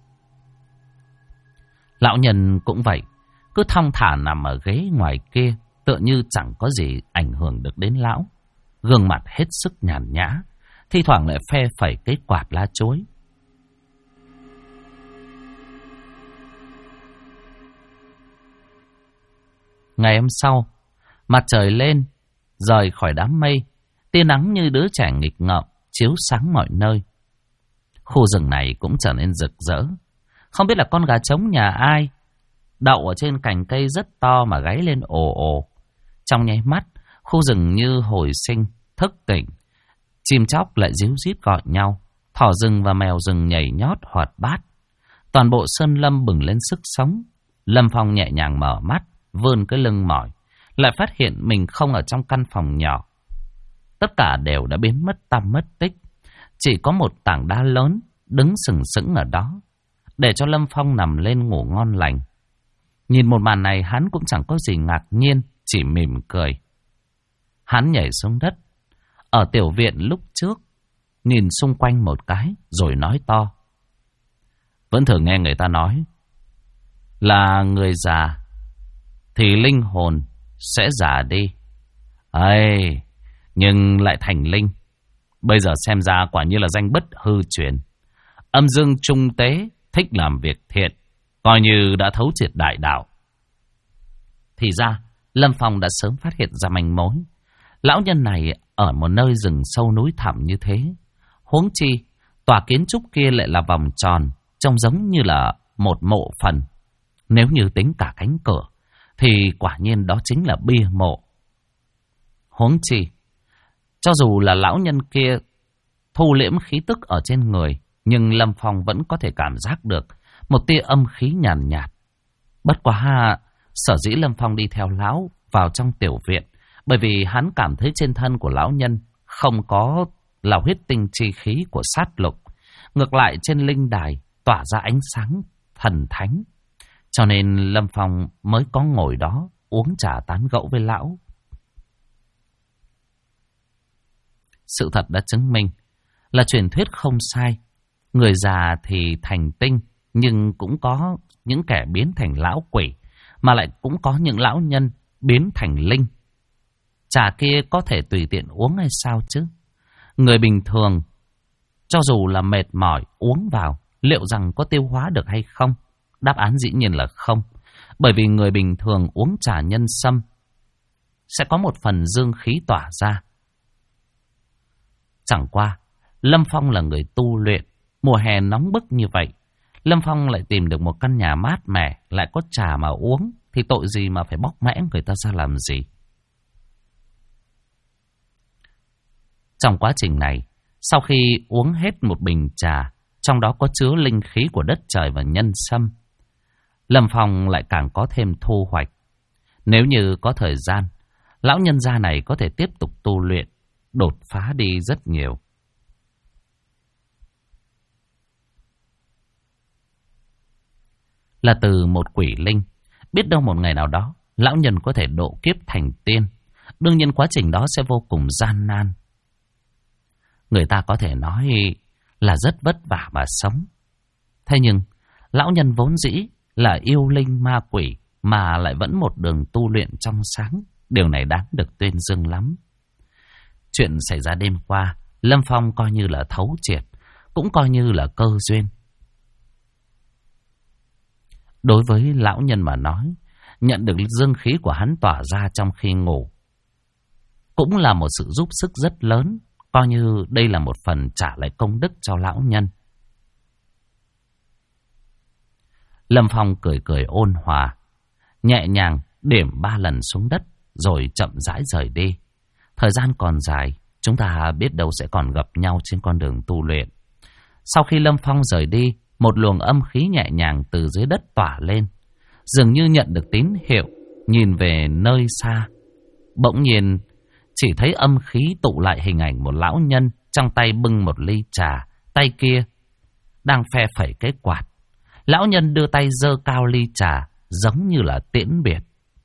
Lão nhân cũng vậy, cứ thong thả nằm ở ghế ngoài kia, tựa như chẳng có gì ảnh hưởng được đến lão. Gương mặt hết sức nhàn nhã, thi thoảng lại phe phẩy cái quạt lá chuối. Ngày hôm sau, mặt trời lên, rời khỏi đám mây, tia nắng như đứa trẻ nghịch ngợm, chiếu sáng mọi nơi. Khu rừng này cũng trở nên rực rỡ. Không biết là con gà trống nhà ai đậu ở trên cành cây rất to mà gáy lên ồ ồ. Trong nháy mắt, khu rừng như hồi sinh, thức tỉnh. Chim chóc lại ríu rít gọi nhau. Thỏ rừng và mèo rừng nhảy nhót hoạt bát. Toàn bộ sơn lâm bừng lên sức sống. Lâm Phong nhẹ nhàng mở mắt, vươn cái lưng mỏi, lại phát hiện mình không ở trong căn phòng nhỏ. Tất cả đều đã biến mất tăm mất tích. Chỉ có một tảng đá lớn đứng sừng sững ở đó, để cho Lâm Phong nằm lên ngủ ngon lành. Nhìn một màn này hắn cũng chẳng có gì ngạc nhiên, chỉ mỉm cười. Hắn nhảy xuống đất ở tiểu viện lúc trước, nhìn xung quanh một cái rồi nói to. Vẫn thường nghe người ta nói là người già thì linh hồn sẽ già đi. Nhưng lại thành linh. Bây giờ xem ra quả như là danh bất hư truyền. Âm dương trung tế, thích làm việc thiện, coi như đã thấu triệt đại đạo. Thì ra Lâm Phong đã sớm phát hiện ra manh mối. Lão nhân này ở một nơi rừng sâu núi thẳm như thế. Huống chi tòa kiến trúc kia lại là vòng tròn, trông giống như là một mộ phần. Nếu như tính cả cánh cửa thì quả nhiên đó chính là bia mộ. Huống chi cho dù là lão nhân kia thu liễm khí tức ở trên người, nhưng Lâm Phong vẫn có thể cảm giác được một tia âm khí nhàn nhạt. Bất quá sở dĩ Lâm Phong đi theo lão vào trong tiểu viện, bởi vì hắn cảm thấy trên thân của lão nhân không có là huyết tinh chi khí của sát lục. Ngược lại trên linh đài tỏa ra ánh sáng thần thánh. Cho nên Lâm Phong mới có ngồi đó uống trà tán gẫu với lão. Sự thật đã chứng minh là truyền thuyết không sai. Người già thì thành tinh, nhưng cũng có những kẻ biến thành lão quỷ, mà lại cũng có những lão nhân biến thành linh. Trà kia có thể tùy tiện uống hay sao chứ? Người bình thường, cho dù là mệt mỏi uống vào, liệu rằng có tiêu hóa được hay không? Đáp án dĩ nhiên là không. Bởi vì người bình thường uống trà nhân sâm sẽ có một phần dương khí tỏa ra. Chẳng qua, Lâm Phong là người tu luyện. Mùa hè nóng bức như vậy, Lâm Phong lại tìm được một căn nhà mát mẻ, lại có trà mà uống, thì tội gì mà phải bóc mẽ người ta ra làm gì? Trong quá trình này, sau khi uống hết một bình trà, trong đó có chứa linh khí của đất trời và nhân sâm, Lâm Phong lại càng có thêm thu hoạch. Nếu như có thời gian, lão nhân gia này có thể tiếp tục tu luyện, đột phá đi rất nhiều. Là từ một quỷ linh, biết đâu một ngày nào đó, lão nhân có thể độ kiếp thành tiên. Đương nhiên quá trình đó sẽ vô cùng gian nan. Người ta có thể nói là rất vất vả mà sống. Thế nhưng, lão nhân vốn dĩ là yêu linh ma quỷ mà lại vẫn một đường tu luyện trong sáng. Điều này đáng được tuyên dương lắm. Chuyện xảy ra đêm qua, Lâm Phong coi như là thấu triệt, cũng coi như là cơ duyên. Đối với lão nhân mà nói, nhận được dương khí của hắn tỏa ra trong khi ngủ cũng là một sự giúp sức rất lớn, coi như đây là một phần trả lại công đức cho lão nhân. Lâm Phong cười cười ôn hòa, nhẹ nhàng điểm 3 lần xuống đất rồi chậm rãi rời đi. Thời gian còn dài, chúng ta biết đâu sẽ còn gặp nhau trên con đường tu luyện. Sau khi Lâm Phong rời đi, một luồng âm khí nhẹ nhàng từ dưới đất tỏa lên, dường như nhận được tín hiệu, nhìn về nơi xa. Bỗng nhiên, chỉ thấy âm khí tụ lại hình ảnh một lão nhân trong tay bưng một ly trà, tay kia đang phe phẩy cái quạt. Lão nhân đưa tay giơ cao ly trà, giống như là tiễn biệt.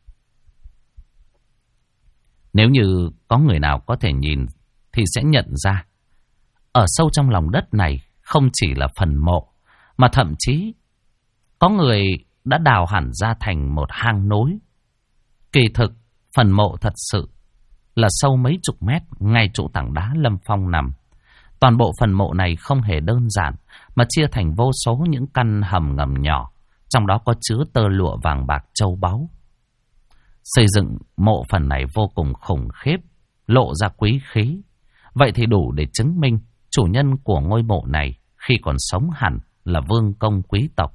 Nếu như có người nào có thể nhìn thì sẽ nhận ra, ở sâu trong lòng đất này không chỉ là phần mộ, mà thậm chí có người đã đào hẳn ra thành một hang núi. Kỳ thực, phần mộ thật sự là sâu mấy chục mét ngay chỗ tảng đá Lâm Phong nằm. Toàn bộ phần mộ này không hề đơn giản, mà chia thành vô số những căn hầm ngầm nhỏ, trong đó có chứa tơ lụa vàng bạc châu báu. Xây dựng mộ phần này vô cùng khủng khiếp, lộ ra quý khí. Vậy thì đủ để chứng minh chủ nhân của ngôi mộ này khi còn sống hẳn là vương công quý tộc.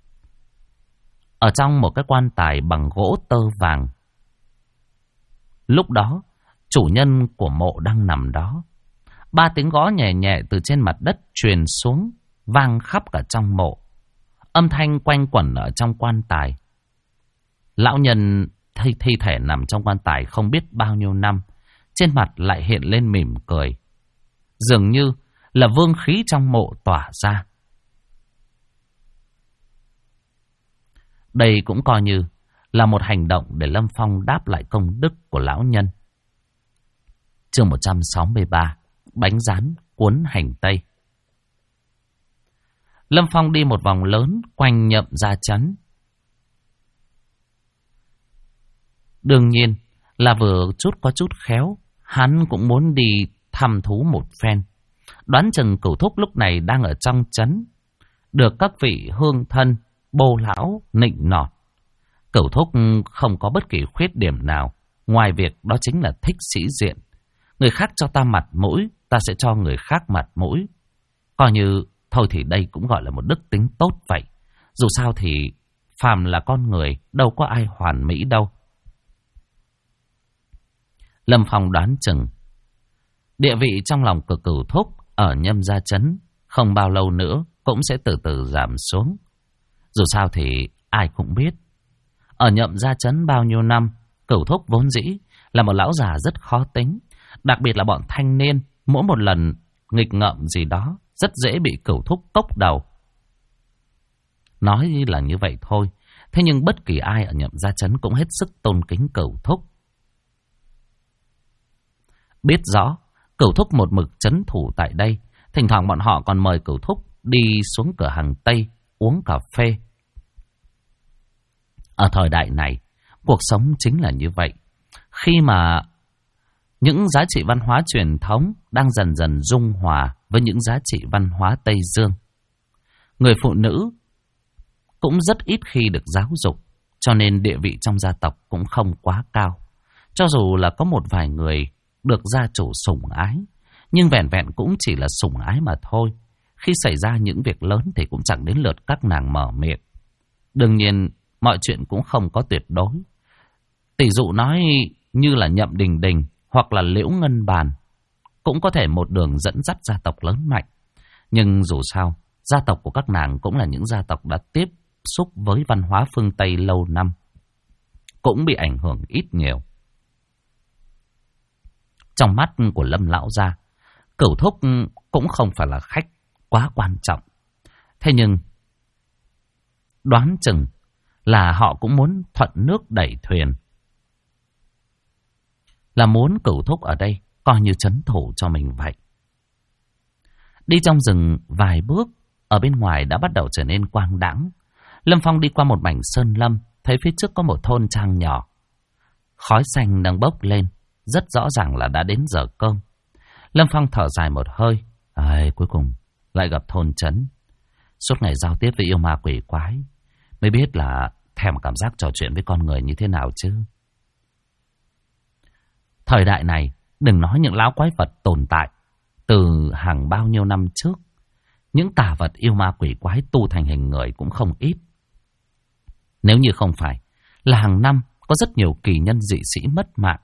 Ở trong một cái quan tài bằng gỗ tơ vàng, lúc đó chủ nhân của mộ đang nằm đó. 3 tiếng gõ nhẹ nhẹ từ trên mặt đất truyền xuống, vang khắp cả trong mộ. Âm thanh quanh quẩn ở trong quan tài. Lão nhân thi thể nằm trong quan tài không biết bao nhiêu năm, trên mặt lại hiện lên mỉm cười, dường như là vương khí trong mộ tỏa ra. Đây cũng coi như là một hành động để Lâm Phong đáp lại công đức của lão nhân. Chương 163, bánh rán cuốn hành tây. Lâm Phong đi một vòng lớn quanh Nhậm Gia Trấn. Đương nhiên là vừa có chút khéo, hắn cũng muốn đi thăm thú một phen. Đoán chừng Cửu Thúc lúc này đang ở trong trấn, được các vị hương thân, bô lão nịnh nọt. Cửu Thúc không có bất kỳ khuyết điểm nào, ngoài việc đó chính là thích sĩ diện. Người khác cho ta mặt mũi, ta sẽ cho người khác mặt mũi. Coi như thôi thì đây cũng gọi là một đức tính tốt vậy. Dù sao thì phàm là con người, đâu có ai hoàn mỹ đâu. Lâm Phong đoán chừng địa vị trong lòng của Cửu Thúc ở Nhâm Gia Trấn không bao lâu nữa cũng sẽ từ từ giảm xuống. Dù sao thì ai cũng biết, ở Nhậm Gia Trấn bao nhiêu năm, Cửu Thúc vốn dĩ là một lão già rất khó tính. Đặc biệt là bọn thanh niên, mỗi một lần nghịch ngợm gì đó rất dễ bị Cửu Thúc cốc đầu. Nói là như vậy thôi, thế nhưng bất kỳ ai ở Nhậm Gia Trấn cũng hết sức tôn kính Cửu Thúc. Biết rõ Cửu Thúc một mực trấn thủ tại đây, thỉnh thoảng bọn họ còn mời Cửu Thúc đi xuống cửa hàng Tây uống cà phê. Ở thời đại này, cuộc sống chính là như vậy. Khi mà những giá trị văn hóa truyền thống đang dần dần dung hòa với những giá trị văn hóa Tây Dương, người phụ nữ cũng rất ít khi được giáo dục, cho nên địa vị trong gia tộc cũng không quá cao. Cho dù là có một vài người được gia chủ sủng ái, nhưng vẻn vẹn cũng chỉ là sủng ái mà thôi. Khi xảy ra những việc lớn thì cũng chẳng đến lượt các nàng mở miệng. Đương nhiên, mọi chuyện cũng không có tuyệt đối. Tỷ dụ nói như là Nhậm Đình Đình hoặc là Liễu Ngân Bàn cũng có thể một đường dẫn dắt gia tộc lớn mạnh. Nhưng dù sao, gia tộc của các nàng cũng là những gia tộc đã tiếp xúc với văn hóa phương Tây lâu năm, cũng bị ảnh hưởng ít nhiều. Trong mắt của Lâm lão gia, Cửu Thúc cũng không phải là khách quá quan trọng. Thế nhưng đoán chừng là họ cũng muốn thuận nước đẩy thuyền, là muốn Cửu Thúc ở đây coi như trấn thủ cho mình vậy. Đi trong rừng vài bước, ở bên ngoài đã bắt đầu trở nên quang đãng. Lâm Phong đi qua một mảnh sơn lâm, thấy phía trước có một thôn trang nhỏ. Khói xanh đang bốc lên, rất rõ ràng là đã đến giờ cơm. Lâm Phong thở dài một hơi. Cuối cùng lại gặp thôn trấn. Suốt ngày giao tiếp với yêu ma quỷ quái, mới biết là thèm cảm giác trò chuyện với con người như thế nào chứ. Thời đại này, đừng nói những lão quái vật tồn tại từ hàng bao nhiêu năm trước, những tà vật yêu ma quỷ quái tu thành hình người cũng không ít. Nếu như không phải là hàng năm có rất nhiều kỳ nhân dị sĩ mất mạng,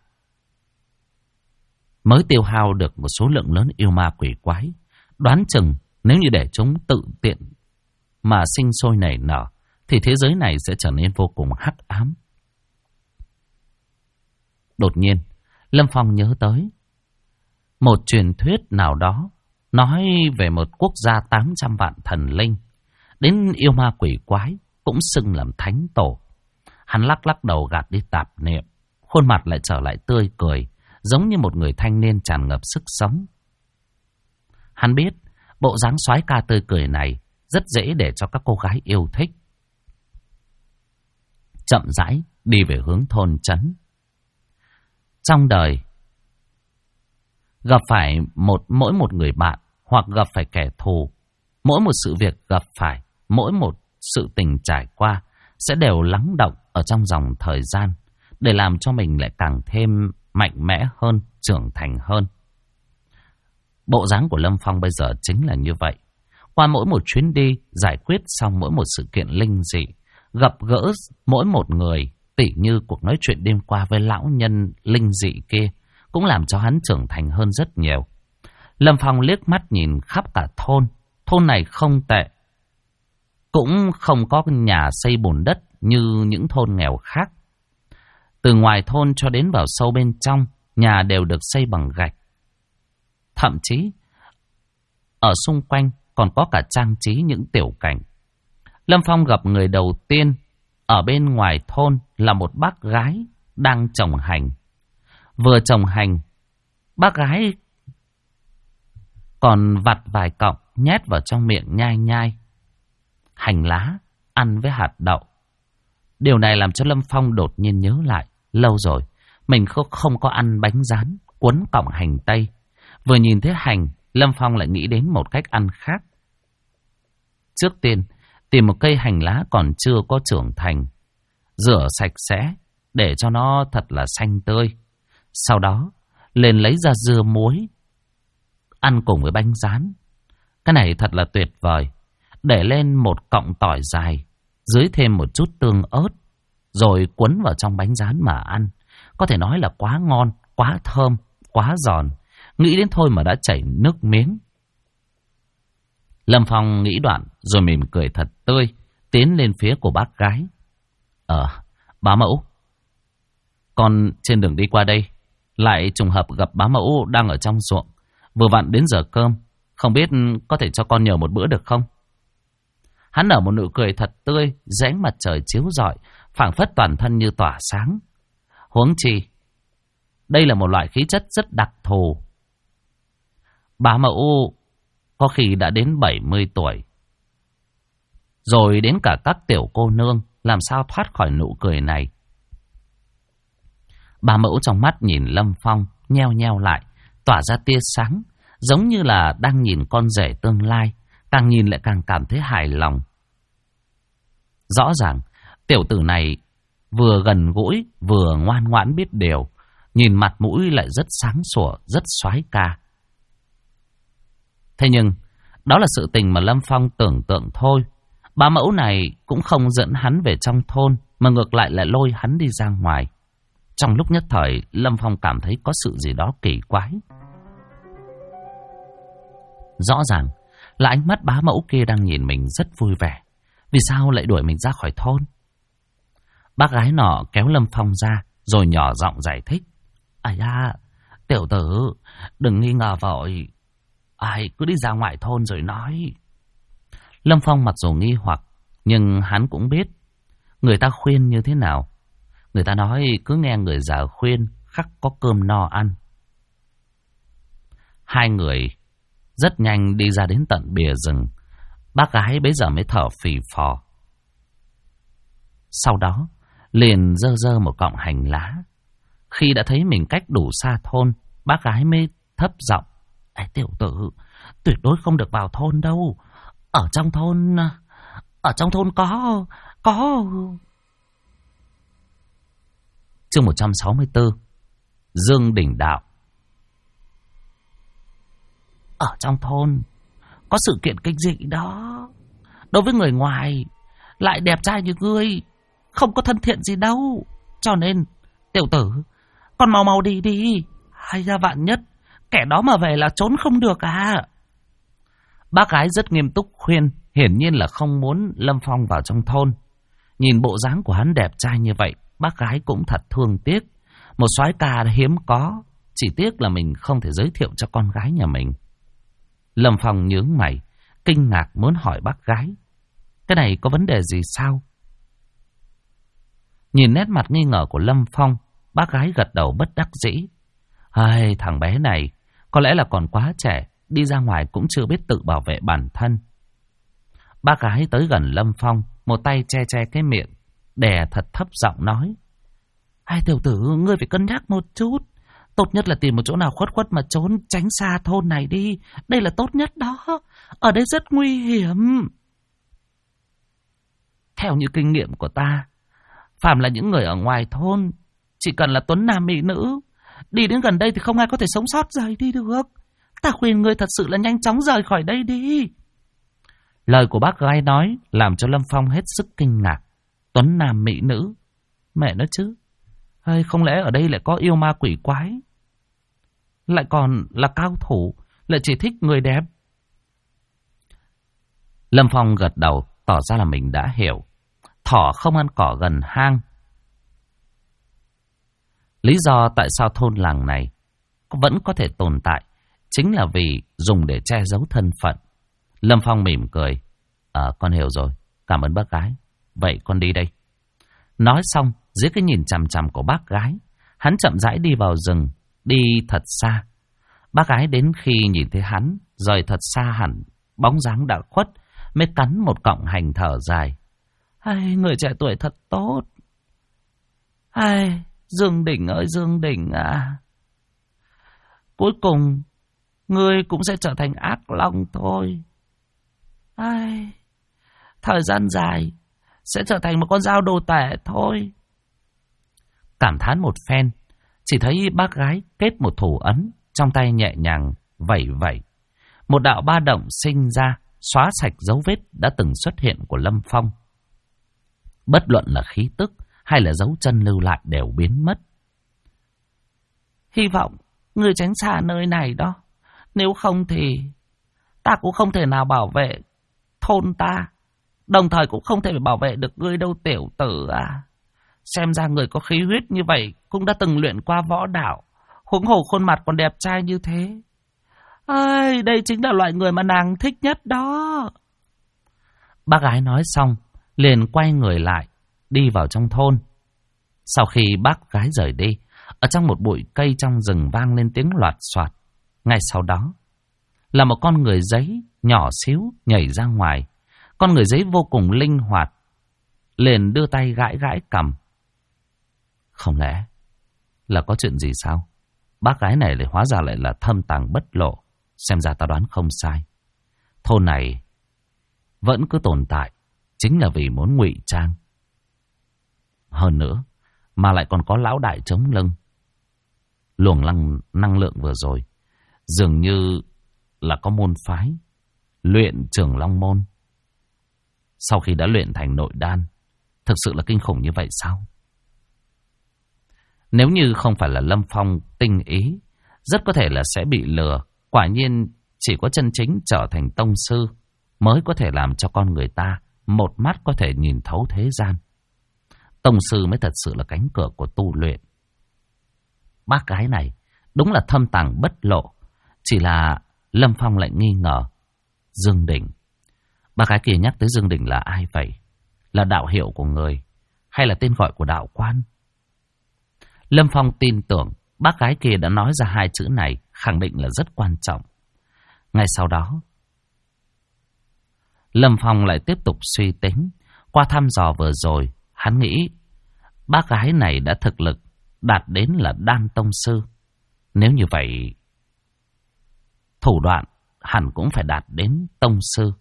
mới tiêu hao được một số lượng lớn yêu ma quỷ quái, đoán chừng nếu như để chúng tự tiện mà sinh sôi nảy nở, thì thế giới này sẽ trở nên vô cùng hắc ám. Đột nhiên, Lâm Phong nhớ tới một truyền thuyết nào đó, nói về một quốc gia 800 vạn thần linh, đến yêu ma quỷ quái cũng xưng làm thánh tổ. Hắn lắc lắc đầu gạt đi tạp niệm, khuôn mặt lại trở lại tươi cười, giống như một người thanh niên tràn ngập sức sống. Hắn biết bộ dáng soái ca tươi cười này rất dễ để cho các cô gái yêu thích. Chậm rãi đi về hướng thôn trấn. Trong đời, gặp phải mỗi một người bạn hoặc gặp phải kẻ thù, mỗi một sự việc gặp phải, mỗi một sự tình trải qua sẽ đều lắng động ở trong dòng thời gian, để làm cho mình lại càng thêm mạnh mẽ hơn, trưởng thành hơn. Bộ dáng của Lâm Phong bây giờ chính là như vậy. Qua mỗi một chuyến đi, giải quyết xong mỗi một sự kiện linh dị, gặp gỡ mỗi một người, tỉ như cuộc nói chuyện đêm qua với lão nhân linh dị kia, cũng làm cho hắn trưởng thành hơn rất nhiều. Lâm Phong liếc mắt nhìn khắp cả thôn. Thôn này không tệ, cũng không có nhà xây bùn đất như những thôn nghèo khác. Từ ngoài thôn cho đến vào sâu bên trong, nhà đều được xây bằng gạch. Thậm chí, ở xung quanh còn có cả trang trí những tiểu cảnh. Lâm Phong gặp người đầu tiên ở bên ngoài thôn là một bác gái đang trồng hành. Vừa trồng hành, bác gái còn vặt vài cọng nhét vào trong miệng nhai nhai. Hành lá ăn với hạt đậu. Điều này làm cho Lâm Phong đột nhiên nhớ lại, lâu rồi mình không có ăn bánh rán cuốn cọng hành tây. Vừa nhìn thấy hành, Lâm Phong lại nghĩ đến một cách ăn khác. Trước tiên, tìm một cây hành lá còn chưa có trưởng thành, rửa sạch sẽ để cho nó thật là xanh tươi. Sau đó, lên lấy ra dưa muối, ăn cùng với bánh rán. Cái này thật là tuyệt vời. Để lên một cọng tỏi dài, dưới thêm một chút tương ớt, rồi cuốn vào trong bánh rán mà ăn. Có thể nói là quá ngon, quá thơm, quá giòn. Nghĩ đến thôi mà đã chảy nước miếng. Lâm Phong nghĩ đoạn rồi mỉm cười thật tươi, tiến lên phía của bác gái. Bá mẫu, con trên đường đi qua đây, lại trùng hợp gặp bá mẫu đang ở trong ruộng. Vừa vặn đến giờ cơm, không biết có thể cho con nhờ một bữa được không? Hắn nở một nụ cười thật tươi, dưới ánh mặt trời chiếu rọi, phảng phất toàn thân như tỏa sáng. Huống chi, đây là một loại khí chất rất đặc thù. Bá mẫu có khi đã đến 70 tuổi. Rồi đến cả các tiểu cô nương làm sao thoát khỏi nụ cười này. Bà Mẫu trong mắt nhìn Lâm Phong, nheo nheo lại, tỏa ra tia sáng, giống như là đang nhìn con rể tương lai, càng nhìn lại càng cảm thấy hài lòng. Rõ ràng, tiểu tử này vừa gần gũi, vừa ngoan ngoãn biết điều, nhìn mặt mũi lại rất sáng sủa, rất soái ca. Thế nhưng, đó là sự tình mà Lâm Phong tưởng tượng thôi. Bà Mẫu này cũng không dẫn hắn về trong thôn, mà ngược lại lại lôi hắn đi ra ngoài. Trong lúc nhất thời, Lâm Phong cảm thấy có sự gì đó kỳ quái. Rõ ràng là ánh mắt bá mẫu kia đang nhìn mình rất vui vẻ. Vì sao lại đuổi mình ra khỏi thôn? Bác gái nọ kéo Lâm Phong ra, rồi nhỏ giọng giải thích. À da, tiểu tử, đừng nghi ngờ vội. Ai cứ đi ra ngoài thôn rồi nói. Lâm Phong mặc dù nghi hoặc, nhưng hắn cũng biết người ta khuyên như thế nào. Người ta nói cứ nghe người già khuyên, khắc có cơm no ăn. Hai người rất nhanh đi ra đến tận bìa rừng. Bác gái bấy giờ mới thở phì phò. Sau đó liền giơ giơ một cọng hành lá. Khi đã thấy mình cách đủ xa thôn, bác gái mới thấp giọng. Ê tiểu tử, tuyệt đối không được vào thôn đâu. Ở trong thôn có. Chương 164. Dương Đỉnh Đạo. Ở trong thôn có sự kiện kinh dị đó. Đối với người ngoài lại đẹp trai như ngươi, không có thân thiện gì đâu. Cho nên tiểu tử, con mau mau đi đi. Hay ra vạn nhất kẻ đó mà về là trốn không được à. Bác gái rất nghiêm túc khuyên, hiển nhiên là không muốn Lâm Phong vào trong thôn. Nhìn bộ dáng của hắn đẹp trai như vậy, bác gái cũng thật thương tiếc. Một soái ca hiếm có, chỉ tiếc là mình không thể giới thiệu cho con gái nhà mình. Lâm Phong nhướng mày, kinh ngạc muốn hỏi bác gái. Cái này có vấn đề gì sao? Nhìn nét mặt nghi ngờ của Lâm Phong, bác gái gật đầu bất đắc dĩ. Ai, thằng bé này có lẽ là còn quá trẻ, đi ra ngoài cũng chưa biết tự bảo vệ bản thân. Bác gái tới gần Lâm Phong, một tay che che cái miệng, đè thật thấp giọng nói. Hai tiểu tử, ngươi phải cân nhắc một chút. Tốt nhất là tìm một chỗ nào khuất khuất mà trốn, tránh xa thôn này đi. Đây là tốt nhất đó. Ở đây rất nguy hiểm. Theo như kinh nghiệm của ta, phàm là những người ở ngoài thôn, chỉ cần là tuấn nam mỹ nữ, đi đến gần đây thì không ai có thể sống sót rời đi được. Ta khuyên ngươi thật sự là nhanh chóng rời khỏi đây đi. Lời của bác gái nói làm cho Lâm Phong hết sức kinh ngạc. Tuấn nam mỹ nữ, mẹ nó chứ. Hay không lẽ ở đây lại có yêu ma quỷ quái, lại còn là cao thủ, lại chỉ thích người đẹp. Lâm Phong gật đầu, tỏ ra là mình đã hiểu. Thỏ không ăn cỏ gần hang. Lý do tại sao thôn làng này vẫn có thể tồn tại chính là vì dùng để che giấu thân phận. Lâm Phong mỉm cười. Con hiểu rồi, cảm ơn bác gái. Vậy con đi đây. Nói xong, dưới cái nhìn chằm chằm của bác gái, hắn chậm rãi đi vào rừng, đi thật xa. Bác gái đến khi nhìn thấy hắn, rời thật xa hẳn, bóng dáng đã khuất, mới cắn một cọng hành thở dài. Ai, người trẻ tuổi thật tốt. Ai, Dương Đỉnh ơi Dương Đỉnh à. Cuối cùng, ngươi cũng sẽ trở thành ác long thôi. Ai, thời gian dài sẽ trở thành một con dao đồ tể thôi. Cảm thán một phen, chỉ thấy bác gái kết một thủ ấn, trong tay nhẹ nhàng vẩy vẩy. Một đạo ba động sinh ra, xóa sạch dấu vết đã từng xuất hiện của Lâm Phong. Bất luận là khí tức hay là dấu chân lưu lại đều biến mất. Hy vọng ngươi tránh xa nơi này đó. Nếu không thì ta cũng không thể nào bảo vệ thôn ta, đồng thời cũng không thể bảo vệ được ngươi đâu tiểu tử à. Xem ra người có khí huyết như vậy cũng đã từng luyện qua võ đạo, huống hồ khuôn mặt còn đẹp trai như thế. Ây, đây chính là loại người mà nàng thích nhất đó. Bác gái nói xong, liền quay người lại, đi vào trong thôn. Sau khi bác gái rời đi, ở trong một bụi cây trong rừng vang lên tiếng loạt soạt. Ngay sau đó, là một con người giấy nhỏ xíu nhảy ra ngoài. Con người giấy vô cùng linh hoạt, liền đưa tay gãi gãi cằm. Không lẽ là có chuyện gì sao? Bác gái này lại hóa ra lại là thâm tàng bất lộ. Xem ra ta đoán không sai. Thôn này vẫn cứ tồn tại chính là vì muốn ngụy trang. Hơn nữa mà lại còn có lão đại chống lưng. Luồng năng lượng vừa rồi dường như là có môn phái luyện Trường Long Môn. Sau khi đã luyện thành nội đan, thực sự là kinh khủng như vậy sao? Nếu như không phải là Lâm Phong tinh ý, rất có thể là sẽ bị lừa. Quả nhiên chỉ có chân chính trở thành tông sư mới có thể làm cho con người ta một mắt có thể nhìn thấu thế gian. Tông sư mới thật sự là cánh cửa của tu luyện. Bác gái này đúng là thâm tàng bất lộ. Chỉ là Lâm Phong lại nghi ngờ Dương Đình. Bác gái kia nhắc tới Dương Đình là ai vậy? Là đạo hiệu của người hay là tên gọi của đạo quan? Lâm Phong tin tưởng bác gái kia đã nói ra hai chữ này, khẳng định là rất quan trọng. Ngay sau đó, Lâm Phong lại tiếp tục suy tính. Qua thăm dò vừa rồi, hắn nghĩ bác gái này đã thực lực đạt đến là đan tông sư. Nếu như vậy, thủ đoạn hẳn cũng phải đạt đến tông sư.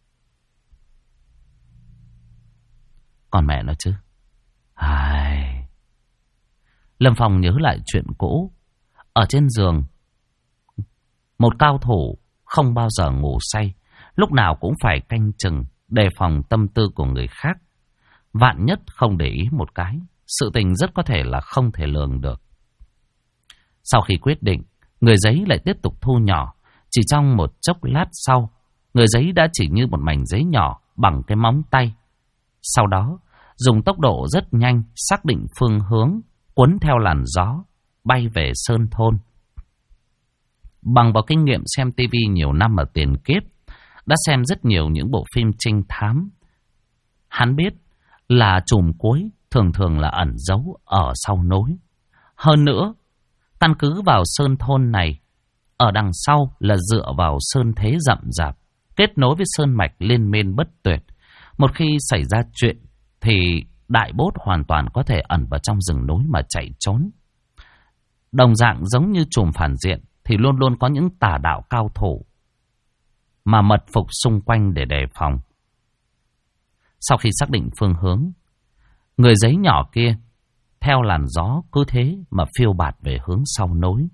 Còn mẹ nó chứ. Lâm Phong nhớ lại chuyện cũ. Ở trên giường, một cao thủ không bao giờ ngủ say, lúc nào cũng phải canh chừng, đề phòng tâm tư của người khác. Vạn nhất không để ý một cái, sự tình rất có thể là không thể lường được. Sau khi quyết định, người giấy lại tiếp tục thu nhỏ. Chỉ trong một chốc lát sau, người giấy đã chỉ như một mảnh giấy nhỏ bằng cái móng tay. Sau đó, dùng tốc độ rất nhanh xác định phương hướng, cuốn theo làn gió, bay về Sơn Thôn. Bằng vào kinh nghiệm xem tivi nhiều năm ở tiền kiếp, đã xem rất nhiều những bộ phim trinh thám. Hắn biết là chùm cuối thường thường là ẩn giấu ở sau núi. Hơn nữa, căn cứ vào Sơn Thôn này, ở đằng sau là dựa vào sơn thế rậm rạp, kết nối với sơn mạch liên miên bất tuyệt. Một khi xảy ra chuyện thì đại bốt hoàn toàn có thể ẩn vào trong rừng núi mà chạy trốn. Đồng dạng giống như chùm phản diện thì luôn luôn có những tà đạo cao thủ mà mật phục xung quanh để đề phòng. Sau khi xác định phương hướng, người giấy nhỏ kia theo làn gió cứ thế mà phiêu bạt về hướng sau núi.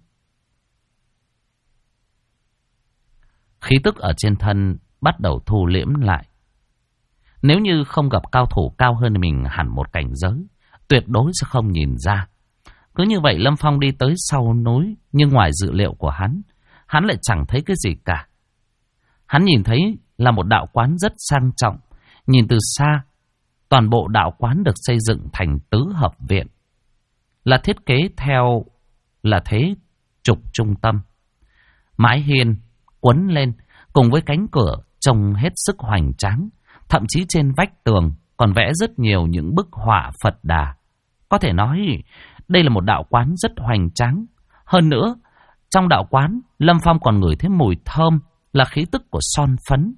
Khí tức ở trên thân bắt đầu thu liễm lại. Nếu như không gặp cao thủ cao hơn mình hẳn một cảnh giới, tuyệt đối sẽ không nhìn ra. Cứ như vậy Lâm Phong đi tới sau núi, nhưng ngoài dự liệu của hắn lại chẳng thấy cái gì cả. Hắn nhìn thấy là một đạo quán rất sang trọng. Nhìn từ xa, toàn bộ đạo quán được xây dựng thành tứ hợp viện, là thiết kế theo là thế trục trung tâm. Mái hiên quấn lên cùng với cánh cửa trông hết sức hoành tráng. Thậm chí trên vách tường còn vẽ rất nhiều những bức họa Phật Đà. Có thể nói đây là một đạo quán rất hoành tráng. Hơn nữa, trong đạo quán Lâm Phong còn ngửi thấy mùi thơm là khí tức của son phấn.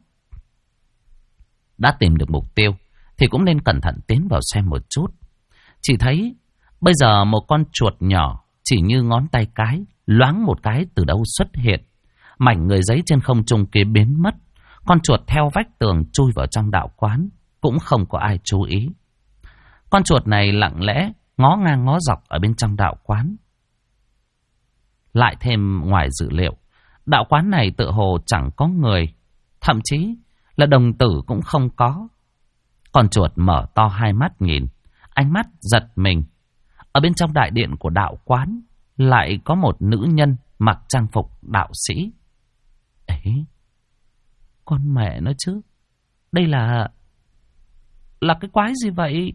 Đã tìm được mục tiêu thì cũng nên cẩn thận tiến vào xem một chút. Chỉ thấy bây giờ một con chuột nhỏ chỉ như ngón tay cái loáng một cái từ đâu xuất hiện. Mảnh người giấy trên không trung kia biến mất. Con chuột theo vách tường chui vào trong đạo quán, cũng không có ai chú ý. Con chuột này lặng lẽ ngó ngang ngó dọc ở bên trong đạo quán. Lại thêm ngoài dự liệu, đạo quán này tựa hồ chẳng có người, thậm chí là đồng tử cũng không có. Con chuột mở to hai mắt nhìn, ánh mắt giật mình. Ở bên trong đại điện của đạo quán lại có một nữ nhân mặc trang phục đạo sĩ. Ấy, con mẹ nó chứ, đây là cái quái gì vậy?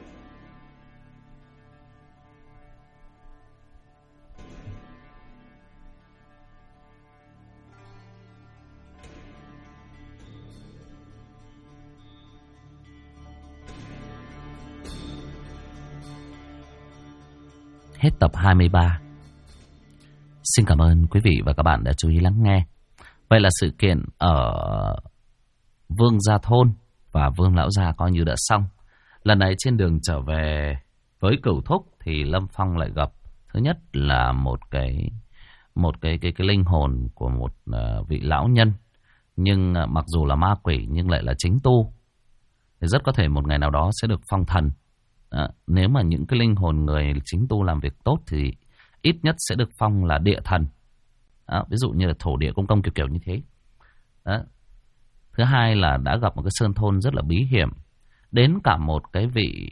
Hết tập 23. Xin cảm ơn quý vị và các bạn đã chú ý lắng nghe. Vậy là sự kiện ở Vương Gia Thôn và Vương Lão Gia coi như đã xong. Lần này trên đường trở về với Cửu Thúc thì Lâm Phong lại gặp thứ nhất là một cái linh hồn của một vị lão nhân, nhưng mặc dù là ma quỷ nhưng lại là chính tu, thì rất có thể một ngày nào đó sẽ được phong thần. Nếu mà những cái linh hồn người chính tu làm việc tốt thì ít nhất sẽ được phong là địa thần. Ví dụ như là thổ địa công công kiểu như thế. Thứ hai là đã gặp một cái sơn thôn rất là bí hiểm, đến cả một cái vị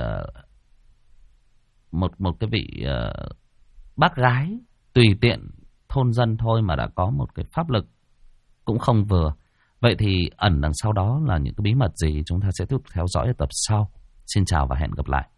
bác gái tùy tiện thôn dân thôi mà đã có một cái pháp lực cũng không vừa. Vậy thì ẩn đằng sau đó là những cái bí mật gì, chúng ta sẽ tiếp tục theo dõi ở tập sau. Xin chào và hẹn gặp lại.